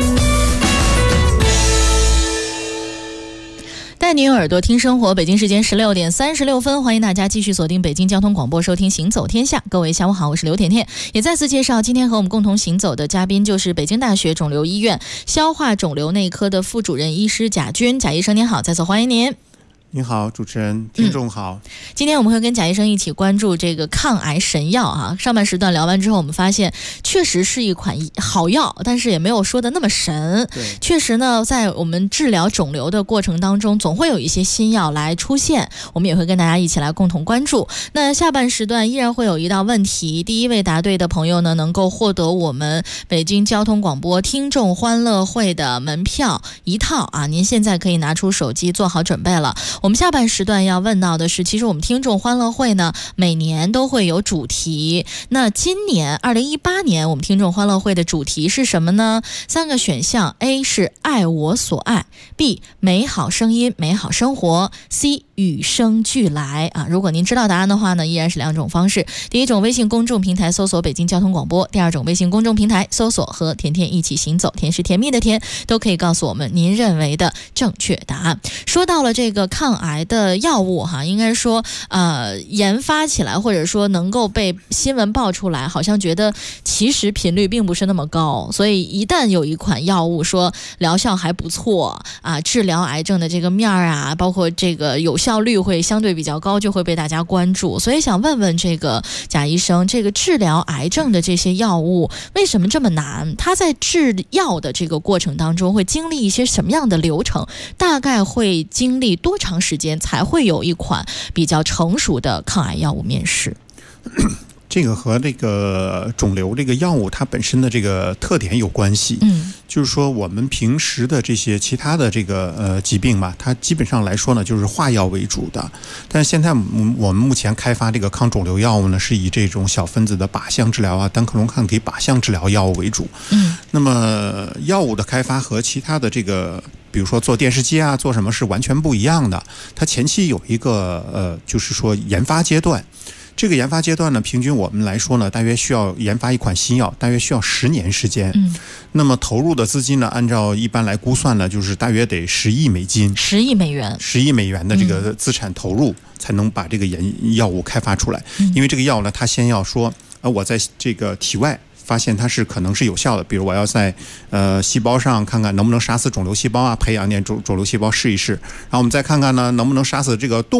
F: 带你用耳朵听生活。北京时间16点36分，欢迎大家继续锁定北京交通广播，收听行走天下。各位下午好，我是刘甜甜。也再次介绍今天和我们共同行走的嘉宾，就是北京大学肿瘤医院消化肿瘤内科的副主任医师贾军。贾医生您好，在此欢迎您。
O: 你好，主持人，听众好。
F: 今天我们会跟贾医生一起关注这个抗癌神药啊。上半时段聊完之后，我们发现确实是一款好药，但是也没有说的那么神。
O: 对，
F: 确实呢，在我们治疗肿瘤的过程当中，总会有一些新药来出现，我们也会跟大家一起来共同关注。那下半时段依然会有一道问题，第一位答对的朋友呢，能够获得我们北京交通广播听众欢乐会的门票一套啊。您现在可以拿出手机做好准备了。我们下半时段要问到的是，其实我们听众欢乐会呢，每年都会有主题。那今年2018年我们听众欢乐会的主题是什么呢？3个选项 ：A 是爱我所爱， B 美好声音美好生活， C 与生俱来啊。如果您知道答案的话呢，依然是2种方式。第一种，微信公众平台搜索北京交通广播；第二种，微信公众平台搜索和甜甜一起行走，甜是甜蜜的甜，都可以告诉我们您认为的正确答案。说到了这个抗癌的药物哈，应该说研发起来或者说能够被新闻爆出来，好像觉得其实频率并不是那么高，所以一旦有一款药物说疗效还不错啊，治疗癌症的这个面啊，包括这个有效率会相对比较高，就会被大家关注。所以想问问这个贾医生，这个治疗癌症的这些药物为什么这么难？它在制药的这个过程当中会经历一些什么样的流程？大概会经历多长时间才会有一款比较成熟的抗癌药物面世？
O: 这个和这个肿瘤这个药物它本身的这个特点有关系。就是说我们平时的这些其他的这个疾病嘛，它基本上来说呢就是化药为主的。但是现在我们目前开发这个抗肿瘤药物呢，是以这种小分子的靶向治疗啊，单克隆抗体靶向治疗药物为主。那么药物的开发和其他的这个比如说做电视机啊，做什么是完全不一样的。它前期有一个就是说研发阶段。这个研发阶段呢，平均我们来说呢，大约需要研发一款新药，大约需要10年时间。那么投入的资金呢，按照一般来估算呢，就是大约得10亿美金，10亿美元，10亿美元的这个资产投入，才能把这个药物开发出来。因为这个药呢，它先要说，我在这个体外发现它是可能是有效的，比如我要在细胞上看看能不能杀死肿瘤细胞啊，培养点肿瘤细胞试一试，然后我们再看看呢能不能杀死这个动物，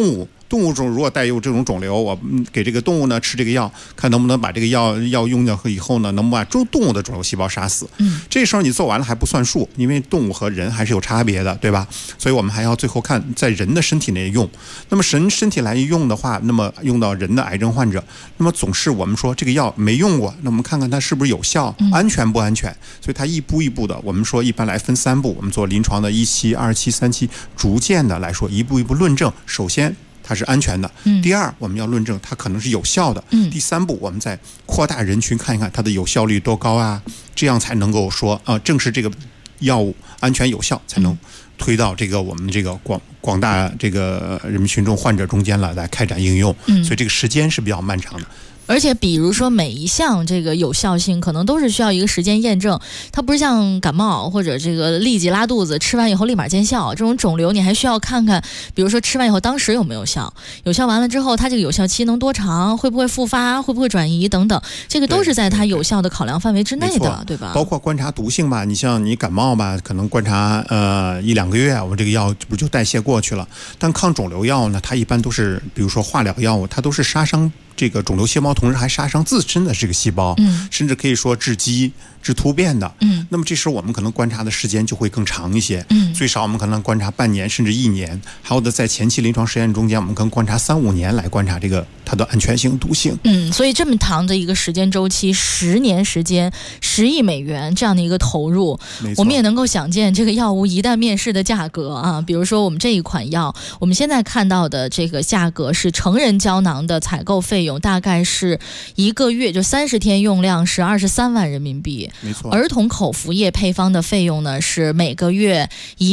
O: 动物中如果带有这种肿瘤，我给这个动物呢吃这个药，看能不能把这个药用掉以后呢，能不能把动物的肿瘤细胞杀死。这时候你做完了还不算数，因为动物和人还是有差别的，对吧？所以我们还要最后看在人的身体内用。那么身体来用的话，那么用到人的癌症患者，那么总是我们说这个药没用过，那我们看看它是不是有效，安全不安全？所以它一步一步的，我们说一般来分3步，我们做临床的1期、2期、3期，逐渐的来说，一步一步论证。首先它是安全的，第二我们要论证它可能是有效的，第3步我们再扩大人群看一看它的有效率多高啊，这样才能够说正是这个药物安全有效，才能推到这个我们这个广大这个人民群众患者中间了，来开展应用。所以这个时间是比较漫长的。
F: 而且比如说每一项这个有效性可能都是需要一个时间验证，它不是像感冒或者这个痢疾拉肚子吃完以后立马见效，这种肿瘤你还需要看看，比如说吃完以后当时有没有效，有效完了之后它这个有效期能多长，会不会复发，会不会转移等等，这个都是在它有效的考量范围之内的，对吧？
O: 包括观察毒性吧，你像你感冒吧，可能观察1-2个月，我们这个药不就代谢过去了。但抗肿瘤药呢，它一般都是比如说化疗药物，它都是杀伤这个肿瘤细胞，同时还杀伤自身的这个细胞，甚至可以说致畸、致突变的。那么这时候我们可能观察的时间就会更长一些，最少我们可能观察半年甚至1年，还有的在前期临床实验中间，我们可能观察3-5年来观察这个它的安全性、毒性。
F: 所以这么长的一个时间周期，10年时间，10亿美元这样的一个投入，我们也能够想见这个药物一旦面世的价格啊。比如说我们这一款药，我们现在看到的这个价格是成人胶囊的采购费用，大概是1个月就30天用量是23万人民币。
O: 没错。
F: 儿童口服液配方的费用呢是每个月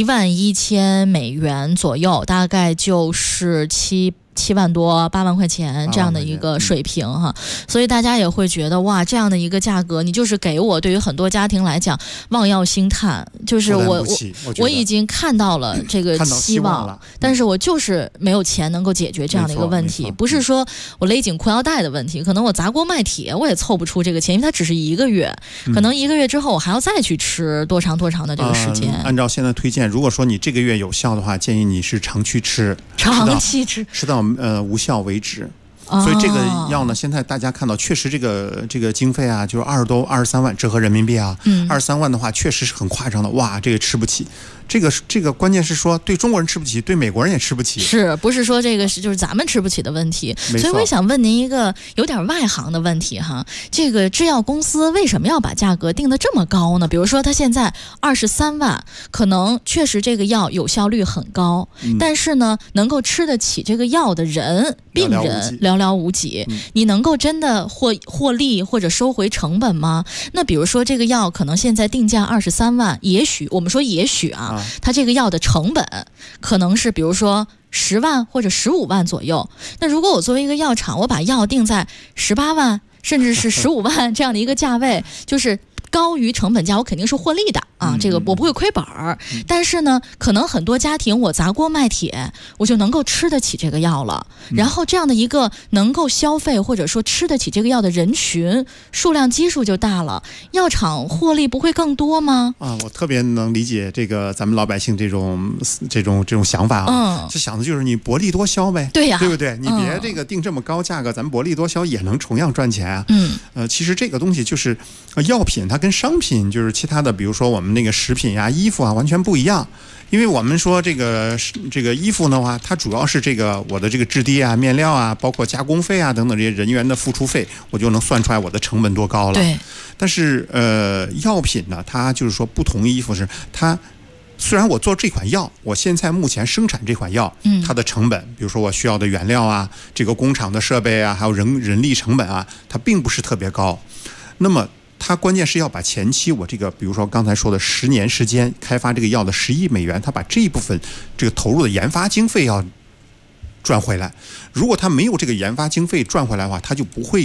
F: 11000美元左右，大概就是7万多8万块钱这样的一个水平哈，所以大家也会觉得哇，这样的一个价格，你就是给我对于很多家庭来讲望药兴叹，就是我已经看到了这个希望，但是我就是没有钱能够解决这样的一个问题，不是说我勒紧裤腰带的问题，可能我砸锅卖铁我也凑不出这个钱，因为它只是1个月，可能1个月之后我还要再去吃多长的这个时间。
O: 按照现在推荐，如果说你这个月有效的话，建议你是长期吃，吃到无效为止。所以这个药呢，现在大家看到确实这个经费啊，就是23万，折合人民币啊，23万的话确实是很夸张的，哇，这个吃不起。这个关键是说对中国人吃不起，对美国人也吃不起，
F: 是不是说这个是就是咱们吃不起的问题？所以我也想问您一个有点外行的问题哈，这个制药公司为什么要把价格定得这么高呢？比如说它现在23万，可能确实这个药有效率很高，但是呢，能够吃得起这个药的病人寥寥无几，你能够真的获利或者收回成本吗？那比如说这个药可能现在定价23万，也许我们说也许它这个药的成本可能是比如说10万或者15万左右，那如果我作为一个药厂，我把药定在18万甚至是15万这样的一个价位，就是高于成本价，我肯定是获利的啊，这个我不会亏本儿。但是呢，可能很多家庭我砸锅卖铁，我就能够吃得起这个药了。然后这样的一个能够消费或者说吃得起这个药的人群数量基数就大了，药厂获利不会更多吗？
O: 我特别能理解这个咱们老百姓这种想法啊。这想的就是你薄利多销呗，
F: 对呀，
O: 对不对？你别这个定这么高价格，咱们薄利多销也能同样赚钱啊。其实这个东西就是药品它跟商品就是其他的，比如说我们那个食品呀、衣服啊，完全不一样。因为我们说这个衣服的话，它主要是我的这个质地啊、面料啊，包括加工费啊等等这些人员的付出费，我就能算出来我的成本多高了。
F: 对。
O: 但是药品呢，它就是说不同衣服是它。虽然我做这款药，我现在目前生产这款药，它的成本，比如说我需要的原料啊，这个工厂的设备啊，还有人力成本啊，它并不是特别高。那么它关键是要把前期我这个，比如说刚才说的10年时间开发这个药的10亿美元，它把这一部分这个投入的研发经费要赚回来。如果它没有这个研发经费赚回来的话，它就不会有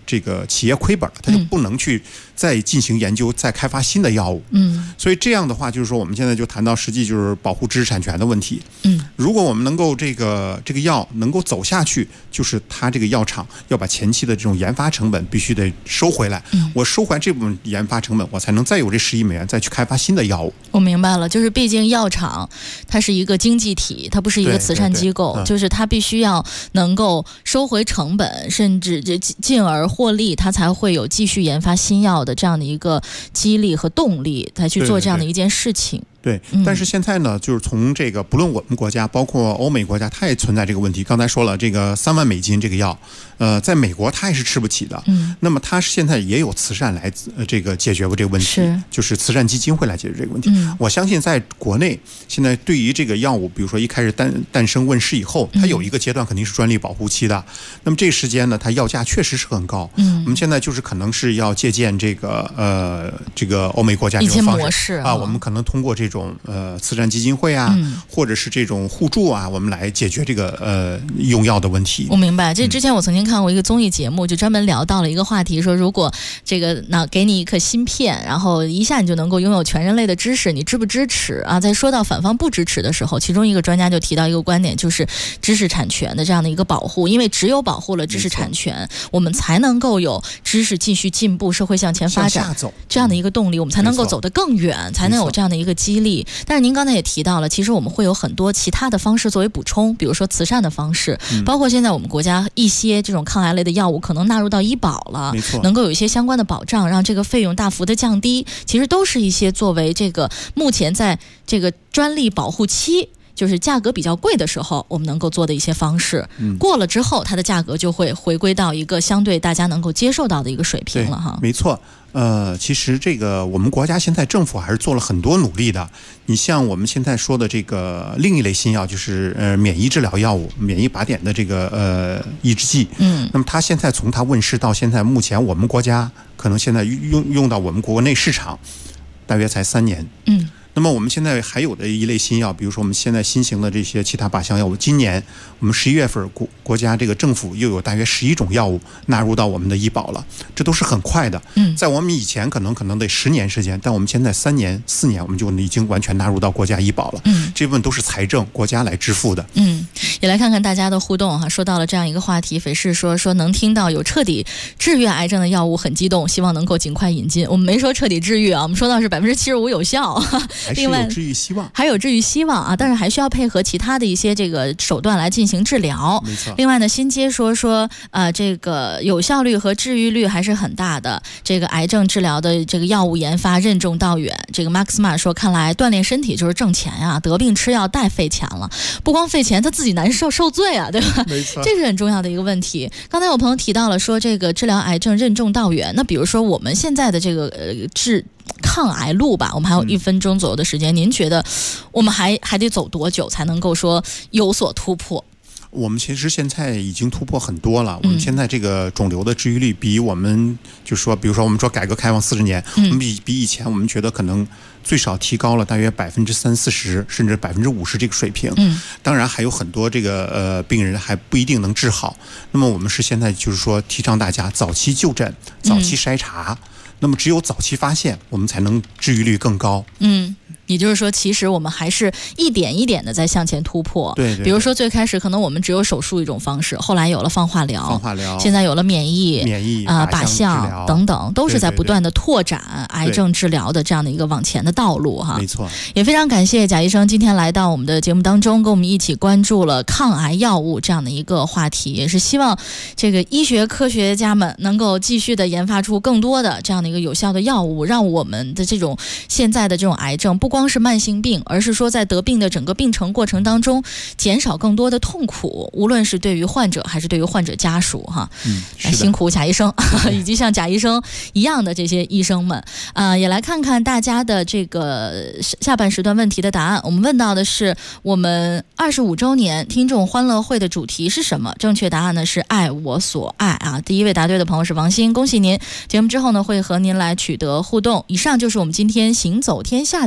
O: 这个企业亏本了，它就不能去再进行研究、再开发新的药物。所以这样的话，就是说我们现在就谈到实际就是保护知识产权的问题。如果我们能够这个药能够走下去，就是它这个药厂要把前期的这种研发成本必须得收回来。我收回这部分研发成本，我才能再有这10亿美元再去开发新的药物。
F: 我明白了，就是毕竟药厂它是一个经济体，它不是一个慈善机构，就是它必须要能够收回成本，甚至进而获利，它才会有继续研发新药的这样的一个激励和动力，才去做这样的一件事情。
O: 对，但是现在呢，就是从这个不论我们国家，包括欧美国家，它也存在这个问题。刚才说了，这个3万美金这个药，在美国它也是吃不起的。那么它现在也有慈善来这个解决过这个问题，就是慈善基金会来解决这个问题。我相信在国内，现在对于这个药物，比如说一开始诞生问世以后，它有一个阶段肯定是专利保护期的。那么这个时间呢，它药价确实是很高。我们现在就是可能是要借鉴这个欧美国家这种方式啊，我们可能通过这种慈善基金会啊，或者是这种互助啊，我们来解决这个用药的问题。
F: 我明白，这之前我曾经看过一个综艺节目，就专门聊到了一个话题，说如果这个给你一颗芯片，然后一下你就能够拥有全人类的知识，你支不支持啊？在说到反方不支持的时候，其中一个专家就提到一个观点，就是知识产权的这样的一个保护，因为只有保护了知识产权，我们才能够有知识继续进步，社会向前发展这样的一个动力，我们才能够走得更远，才能有这样的一个激励。但是您刚才也提到了，其实我们会有很多其他的方式作为补充，比如说慈善的方式，包括现在我们国家一些这种抗癌类的药物可能纳入到医保了，能够有一些相关的保障，让这个费用大幅的降低，其实都是一些作为这个目前在这个专利保护期，就是价格比较贵的时候，我们能够做的一些方式。过了之后，它的价格就会回归到一个相对大家能够接受到的一个水平了哈。
O: 没错。其实这个我们国家现在政府还是做了很多努力的。你像我们现在说的这个另一类新药，就是免疫治疗药物、免疫靶点的这个抑制剂。那么它现在从它问世到现在，目前我们国家可能现在用到我们国内市场，大约才3年。那么我们现在还有的一类新药，比如说我们现在新型的这些其他靶向药物，今年我们11月份国家这个政府又有大约11种药物纳入到我们的医保了，这都是很快的。在我们以前可能得10年时间，但我们现在3年4年我们就已经完全纳入到国家医保了。这部分都是财政国家来支付的。
F: 也来看看大家的互动哈。说到了这样一个话题，斐氏说能听到有彻底治愈癌症的药物很激动，希望能够尽快引进。我们没说彻底治愈啊，我们说到是75%有效。
O: 另外治愈希望，
F: 还有治愈希望啊，但是还需要配合其他的一些这个手段来进行治疗。
O: 没错。
F: 另外呢，新街说这个有效率和治愈率还是很大的。这个癌症治疗的这个药物研发任重道远。这个 Maxma 说，看来锻炼身体就是挣钱呀，得病吃药太费钱了，不光费钱，他自己难受受罪啊，对吧？
O: 没错，
F: 这是很重要的一个问题。刚才有朋友提到了说，这个治疗癌症任重道远。那比如说我们现在的这个抗癌路吧，我们还有1分钟左右的时间，您觉得我们还得走多久才能够说有所突破？
O: 我们其实现在已经突破很多了。我们现在这个肿瘤的治愈率比我们就说，比如说我们说改革开放40年，我们比以前我们觉得可能最少提高了大约30%-40%甚至50%这个水平。当然还有很多这个病人还不一定能治好。那么我们是现在就是说提倡大家早期就诊、早期筛查。那么只有早期发现，我们才能治愈率更高。
F: 也就是说，其实我们还是一点一点的在向前突破。
O: 对。
F: 比如说最开始可能我们只有手术一种方式，后来有了放化疗，现在有了免疫靶向等等，都是在不断的拓展癌症治疗的这样的一个往前的道路哈。
O: 没错。
F: 也非常感谢贾医生今天来到我们的节目当中，跟我们一起关注了抗癌药物这样的一个话题，也是希望这个医学科学家们能够继续的研发出更多的这样的一个有效的药物，让我们的这种现在的这种癌症不光是慢性病，而是说在得病的整个病程过程当中减少更多的痛苦，无论是对于患者还是对于患者家属哈。辛苦贾医生以及像贾医生一样的这些医生们也来看看大家的这个下半时段问题的答案。我们问到的是我们25周年听众欢乐会的主题是什么？正确答案呢是爱我所爱啊。第一位答对的朋友是王鑫，恭喜您。节目之后呢会和您来取得互动。以上就是我们今天行走天下的全部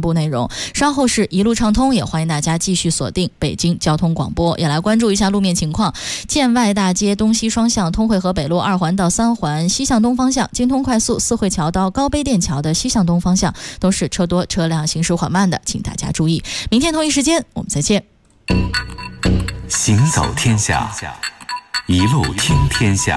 F: 部内容。稍后是一路畅通，也欢迎大家继续锁定北京交通广播。也来关注一下路面情况。建外大街东西双向、通惠河北路2环到3环西向东方向、京通快速四惠桥到高碑店桥的西向东方向都是车多车辆行驶缓慢的，请大家注意。明天同一时间我们再见。
D: 行走天下，一路听天下。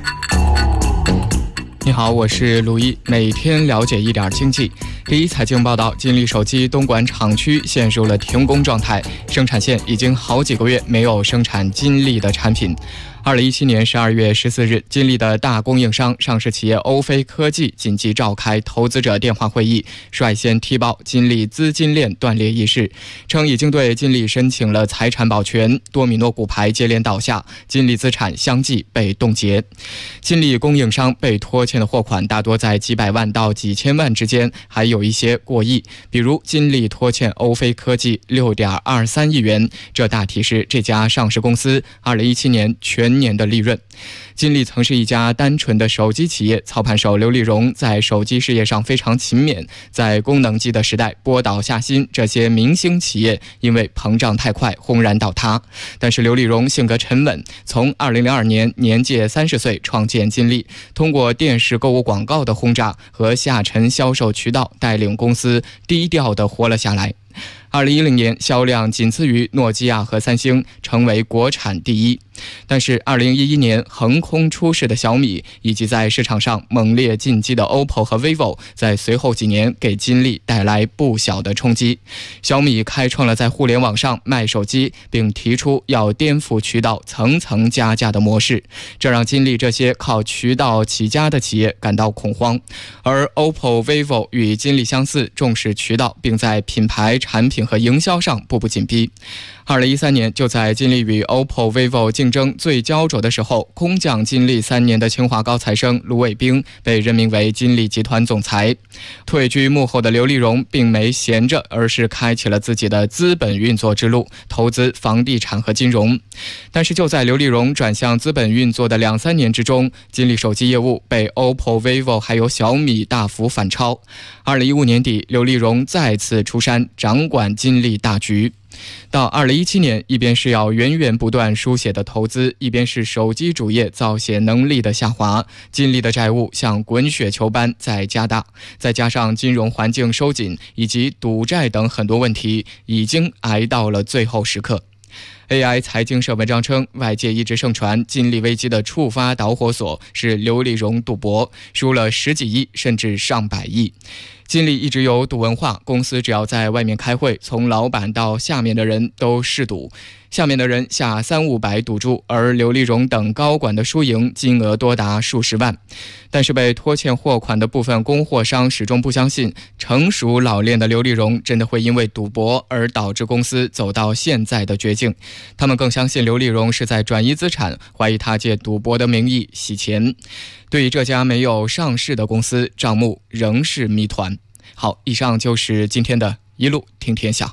G: 你好，我是鲁一，每天了解一点经济。第一财经报道，金立手机东莞厂区陷入了停工状态，生产线已经好几个月没有生产金立的产品。2017年12月14日，金立的大供应商上市企业欧菲科技紧急召开投资者电话会议，率先踢爆金立资金链断裂一事，称已经对金立申请了财产保全，多米诺骨牌接连倒下，金立资产相继被冻结。金立供应商被拖欠的货款大多在几百万到几千万之间，还有一些过亿，比如金立拖欠欧菲科技 6.23 亿元，这大体是这家上市公司2017年全年的利润。金立曾是一家单纯的手机企业，操盘手刘立荣在手机事业上非常勤勉，在功能机的时代拨倒下新这些明星企业，因为膨胀太快轰然倒塌。但是刘立荣性格沉稳，从2002年年届30岁创建金立，通过电视购物广告的轰炸和下沉销售渠道，带领公司低调地活了下来。2010年销量仅次于诺基亚和三星，成为国产第一。但是2011年横空出世的小米，以及在市场上猛烈进击的 OPPO 和 vivo， 在随后几年给金立带来不小的冲击。小米开创了在互联网上卖手机，并提出要颠覆渠道层层加价的模式，这让金立这些靠渠道起家的企业感到恐慌。而 OPPO、vivo 与金立相似，重视渠道，并在品牌、产品和营销上步步紧逼。2013年，就在金立与 OPPO、vivo 竞争最焦灼的时候，空降金立3年的清华高材生卢伟冰被任命为金立集团总裁。退居幕后的刘立荣并没闲着，而是开启了自己的资本运作之路，投资房地产和金融。但是就在刘立荣转向资本运作的2-3年之中，金立手机业务被 OPPO、vivo 还有小米大幅反超。2015年底，刘立荣再次出山，掌管金立大局。到2017年，一边是要源源不断输血的投资，一边是手机主业造血能力的下滑，金立的债务像滚雪球般在加大，再加上金融环境收紧以及赌债等很多问题，已经挨到了最后时刻。AI 财经社文章称，外界一直盛传金立危机的触发导火索是刘立荣赌博，输了10几亿甚至上百亿。金立一直有赌文化，公司只要在外面开会，从老板到下面的人都嗜赌，下面的人下300-500赌注，而刘立荣等高管的输赢金额多达数十万。但是被拖欠货款的部分供货商始终不相信，成熟老练的刘立荣真的会因为赌博而导致公司走到现在的绝境。他们更相信刘立荣是在转移资产，怀疑他借赌博的名义洗钱。对于这家没有上市的公司，账目仍是谜团。好，以上就是今天的一路听天下。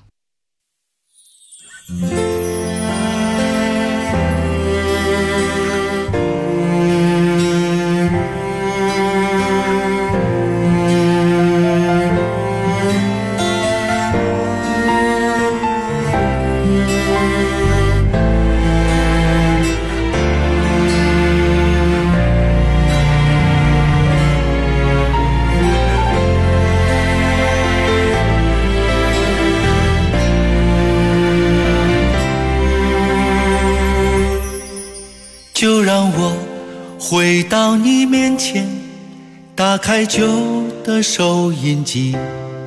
I: 就让我回到你面前，打开旧的收音机，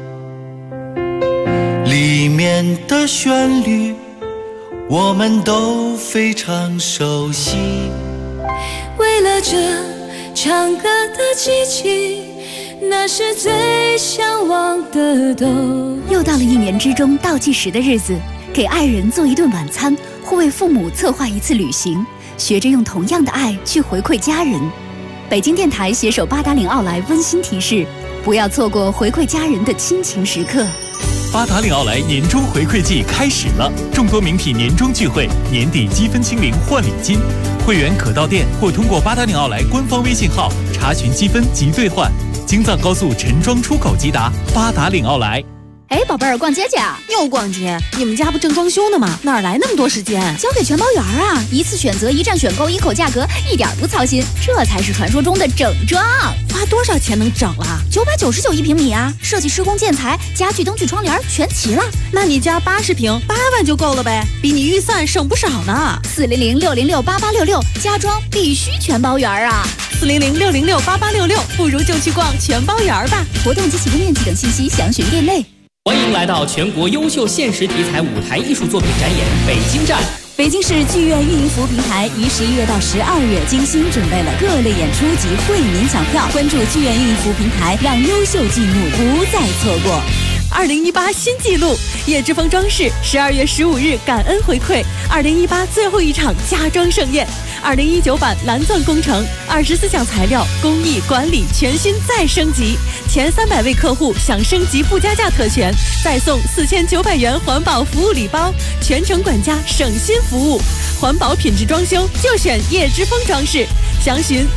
I: 里面的旋律我们都非常熟悉。
J: 为了这唱歌的机器，那是最向往的都。
R: 又到了1年之中倒计时的日子，给爱人做一顿晚餐，或为父母策划一次旅行，学着用同样的爱去回馈家人。北京电台携手八达岭奥莱温馨提示，不要错过回馈家人的亲情时刻。
H: 八达岭奥莱年终回馈季开始了，众多名品年终聚会，年底积分清零换礼金，会员可到店或通过八达岭奥莱官方微信号查询积分及兑换。京藏高速陈庄出口即达八达岭奥莱。
R: 哎，宝贝儿，逛街去啊？
X: 又逛街？你们家不正装修呢吗？哪来那么多时间？
R: 交给全包园啊！一次选择，一站选购，一口价格，一点不操心，这才是传说中的整装。
X: 花多少钱能整了
R: ？999一平米啊！设计、施工、建材、家具、灯具、窗帘全齐了。
X: 那你家80平，8万就够了呗，比你预算省不少呢。
R: 400-606-8866，家装必须全包园啊
X: ！400-606-8866，不如就去逛全包园吧。
R: 活动及起步面积等信息详询店内。
B: 欢迎来到全国优秀现实题材舞台艺术作品展演北京站。
X: 北京市剧院运营服务平台于11月到12月精心准备了各类演出及惠民抢票，关注剧院运营服务平台，让优秀剧目不再错过。2018新纪录，叶之峰装饰12月15日感恩回馈2018最后一场家装盛宴，2019版蓝钻工程24项材料工艺管理全新再升级，前300位客户享升级不加价特权，再送4900元环保服务礼包，全程管家省心服务，环保品质装修就选叶之峰装饰，详询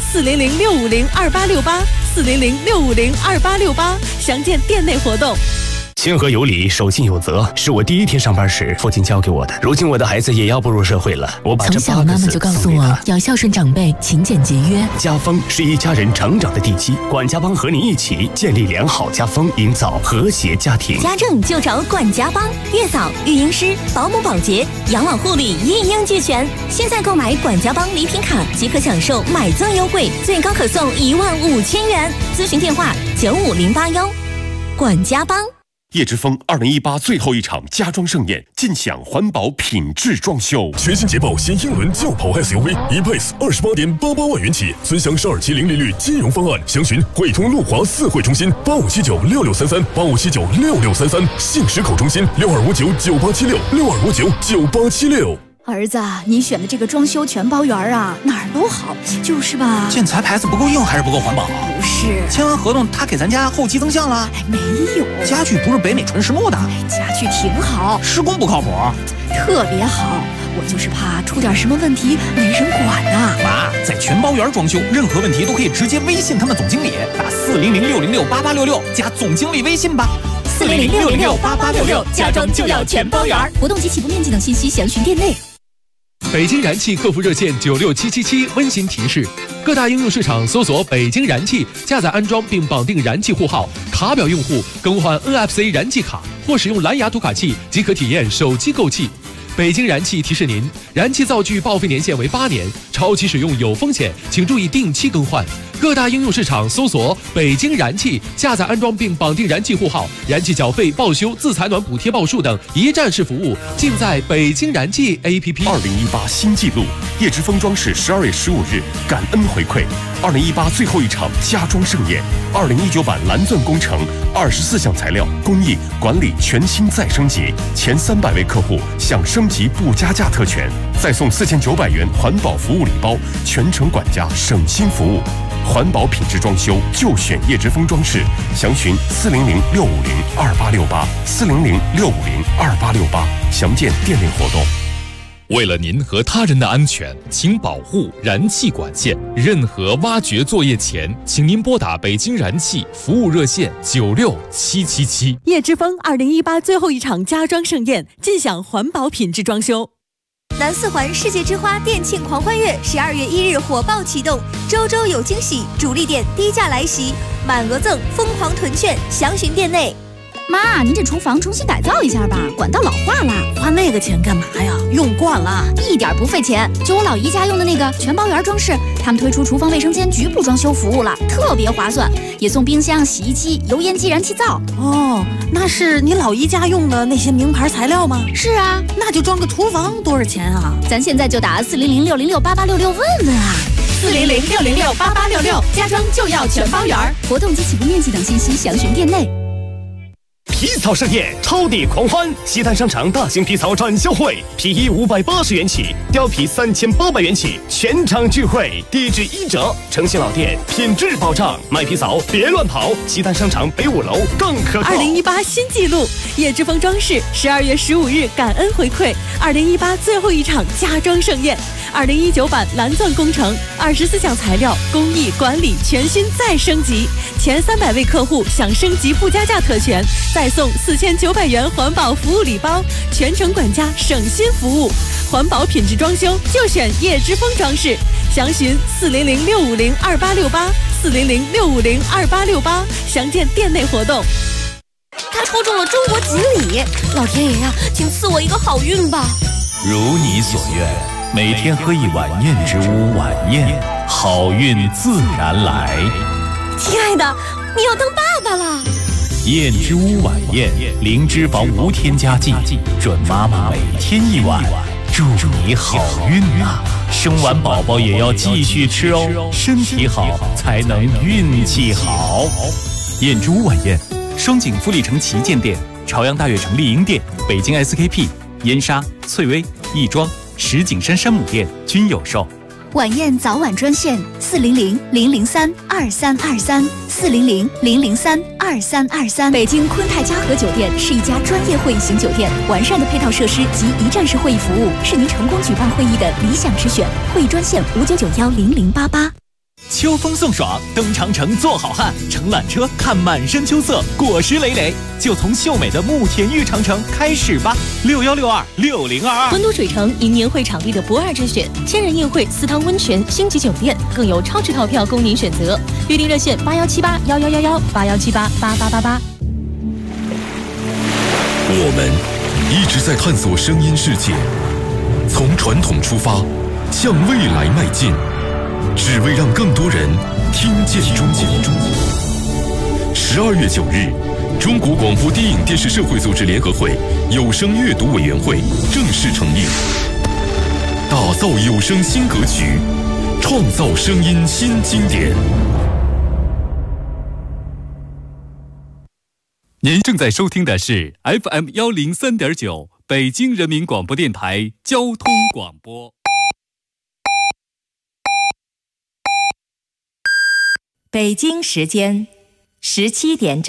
X: 400-650-2868，400-650-2868，详见店内活动。
K: 谦和有礼，守信有责，是我第一天上班时父亲教给我的。如今我的孩子也要步入社会了，我把这
U: 从小妈妈就告诉我要孝顺长辈，勤俭节约。
K: 家风是一家人成长的地基，管家帮和你一起建立良好家风，营造和谐家庭。
U: 家政就找管家帮，月嫂、育婴师、保姆、保洁、养老护理一应俱全。现在购买管家帮礼品卡即可享受买赠优惠，最高可送15000元。咨询电话95081。管家帮。
V: 叶之峰2018最后一场家装盛宴，尽享环保品质装修。
H: 全新捷豹新英伦轿跑 SUV E-Pace 28.88万元起，尊享12期零利率金融方案，详询汇通路华4汇中心85796633，85796633，信实口中心62599876，62599876。
R: 儿子，你选的这个装修全包园啊，哪儿都好，就是吧？
Q: 建材牌子不够硬还是不够环保？
R: 不是，
Q: 签完合同他给咱家后期增项了？
R: 没有，
Q: 家具不是北美纯实木的。
R: 家具挺好，
Q: 施工不靠谱，
R: 特别好。我就是怕出点什么问题没人管呐。
Q: 妈，在全包园装修，任何问题都可以直接微信他们总经理，打400-606-8866加总经理微信吧。
R: 400-606-8866，家装就要全包园。活动及起步面积等信息详询店内。
P: 北京燃气客服热线96777温馨提示：各大应用市场搜索北京燃气，下载安装并绑定燃气户号，卡表用户更换 NFC 燃气卡或使用蓝牙读卡器即可体验手机购气。北京燃气提示您，燃气灶具报废年限为8年，超期使用有风险，请注意定期更换。各大应用市场搜索北京燃气，下载安装并绑定燃气户号，燃气缴费、报修、自采暖补贴报数等一站式服务，尽在北京燃气 APP。
V: 2018新纪录，叶之峰装饰12月15日感恩回馈2018最后一场家装盛宴，2019版蓝钻工程24项材料工艺管理全新再升级，前300位客户享升级不加价特权，再送4900元环保服务礼包，全程管家省心服务。环保品质装修就选叶之峰装饰，详询400-650-2868，400-650-2868，详见店内活动。
C: 为了您和他人的安全，请保护燃气管线。任何挖掘作业前，请您拨打北京燃气服务热线96777。
X: 叶之峰2018最后一场家装盛宴，尽享环保品质装修。
U: 南四环世界之花店庆狂欢月12月1日火爆启动，周周有惊喜，主力店低价来袭，满额赠，疯狂囤券，详询店内。
R: 妈，您这厨房重新改造一下吧，管道老化了。
X: 花那个钱干嘛呀？用惯了，
R: 一点不费钱。就我老姨家用的那个全包园装饰，他们推出厨房卫生间局部装修服务了，特别划算，也送冰箱、洗衣机、油烟机、燃气灶。
X: 哦，那是你老姨家用的那些名牌材料吗？
R: 是啊，
X: 那就装个厨房多少钱啊？
R: 咱现在就打400-606-8866问问啊。
X: 400-606-8866，家装就要全包园。
R: 活动及起步面积等信息详询店内。
K: 皮草盛宴，超抵狂欢！西单商场大型皮草展销会，皮衣580元起，貂皮3800元起，全场聚会，低至1折，诚信老店，品质保障。买皮草别乱跑，西单商场北5楼更可靠。
X: 2018新纪录，叶之峰装饰12月15日感恩回馈2018最后一场家装盛宴 2019版蓝钻工程，24项材料、工艺、管理全新再升级。前300位客户享升级附加价特权，再送4900元环保服务礼包，全程管家省心服务。环保品质装修就选叶之峰装饰，详询400-650-2868，400-650-2868，详见店内活动。
U: 他抽中了中国锦鲤，老天爷呀，请赐我一个好运吧！
A: 如你所愿，每天喝一碗燕之屋晚宴，好运自然来。
U: 亲爱的，你要当爸爸了！
A: 燕之屋晚宴，零脂肪无添加剂，准妈妈每天一碗，祝你好运啊！生完宝宝也要继续吃哦，身体好才能运气好。
Q: 燕之屋晚宴，双井富力城旗舰店、朝阳大悦城丽婴店、北京 SKP、燕莎、翠微、亦庄、石景山山姆店均有售。
R: 晚宴早晚专线400-003-2323，400-003-2323。北京昆泰嘉禾酒店是一家专业会议型酒店，完善的配套设施及一站式会议服务是您成功举办会议的理想之选。会议专线599100088。
Q: 秋风送爽，登长城做好汉，乘缆车看满山秋色，果实累累，就从秀美的慕田峪长城开始吧。61626022。
U: 温都水城迎年会场地的不二之选，千人宴会、私汤温泉、星级酒店，更有超值套票供您选择。预订热线81781111，8178888888。
C: 我们一直在探索声音世界，从传统出发，向未来迈进。只为让更多人听见中国。12月9日，中国广播电影电视社会组织联合会有声阅读委员会正式成立，打造有声新格局，创造声音新经典。
S: 您正在收听的是 FM 103.9北京人民广播电台交通广播。
U: 北京时间17点整。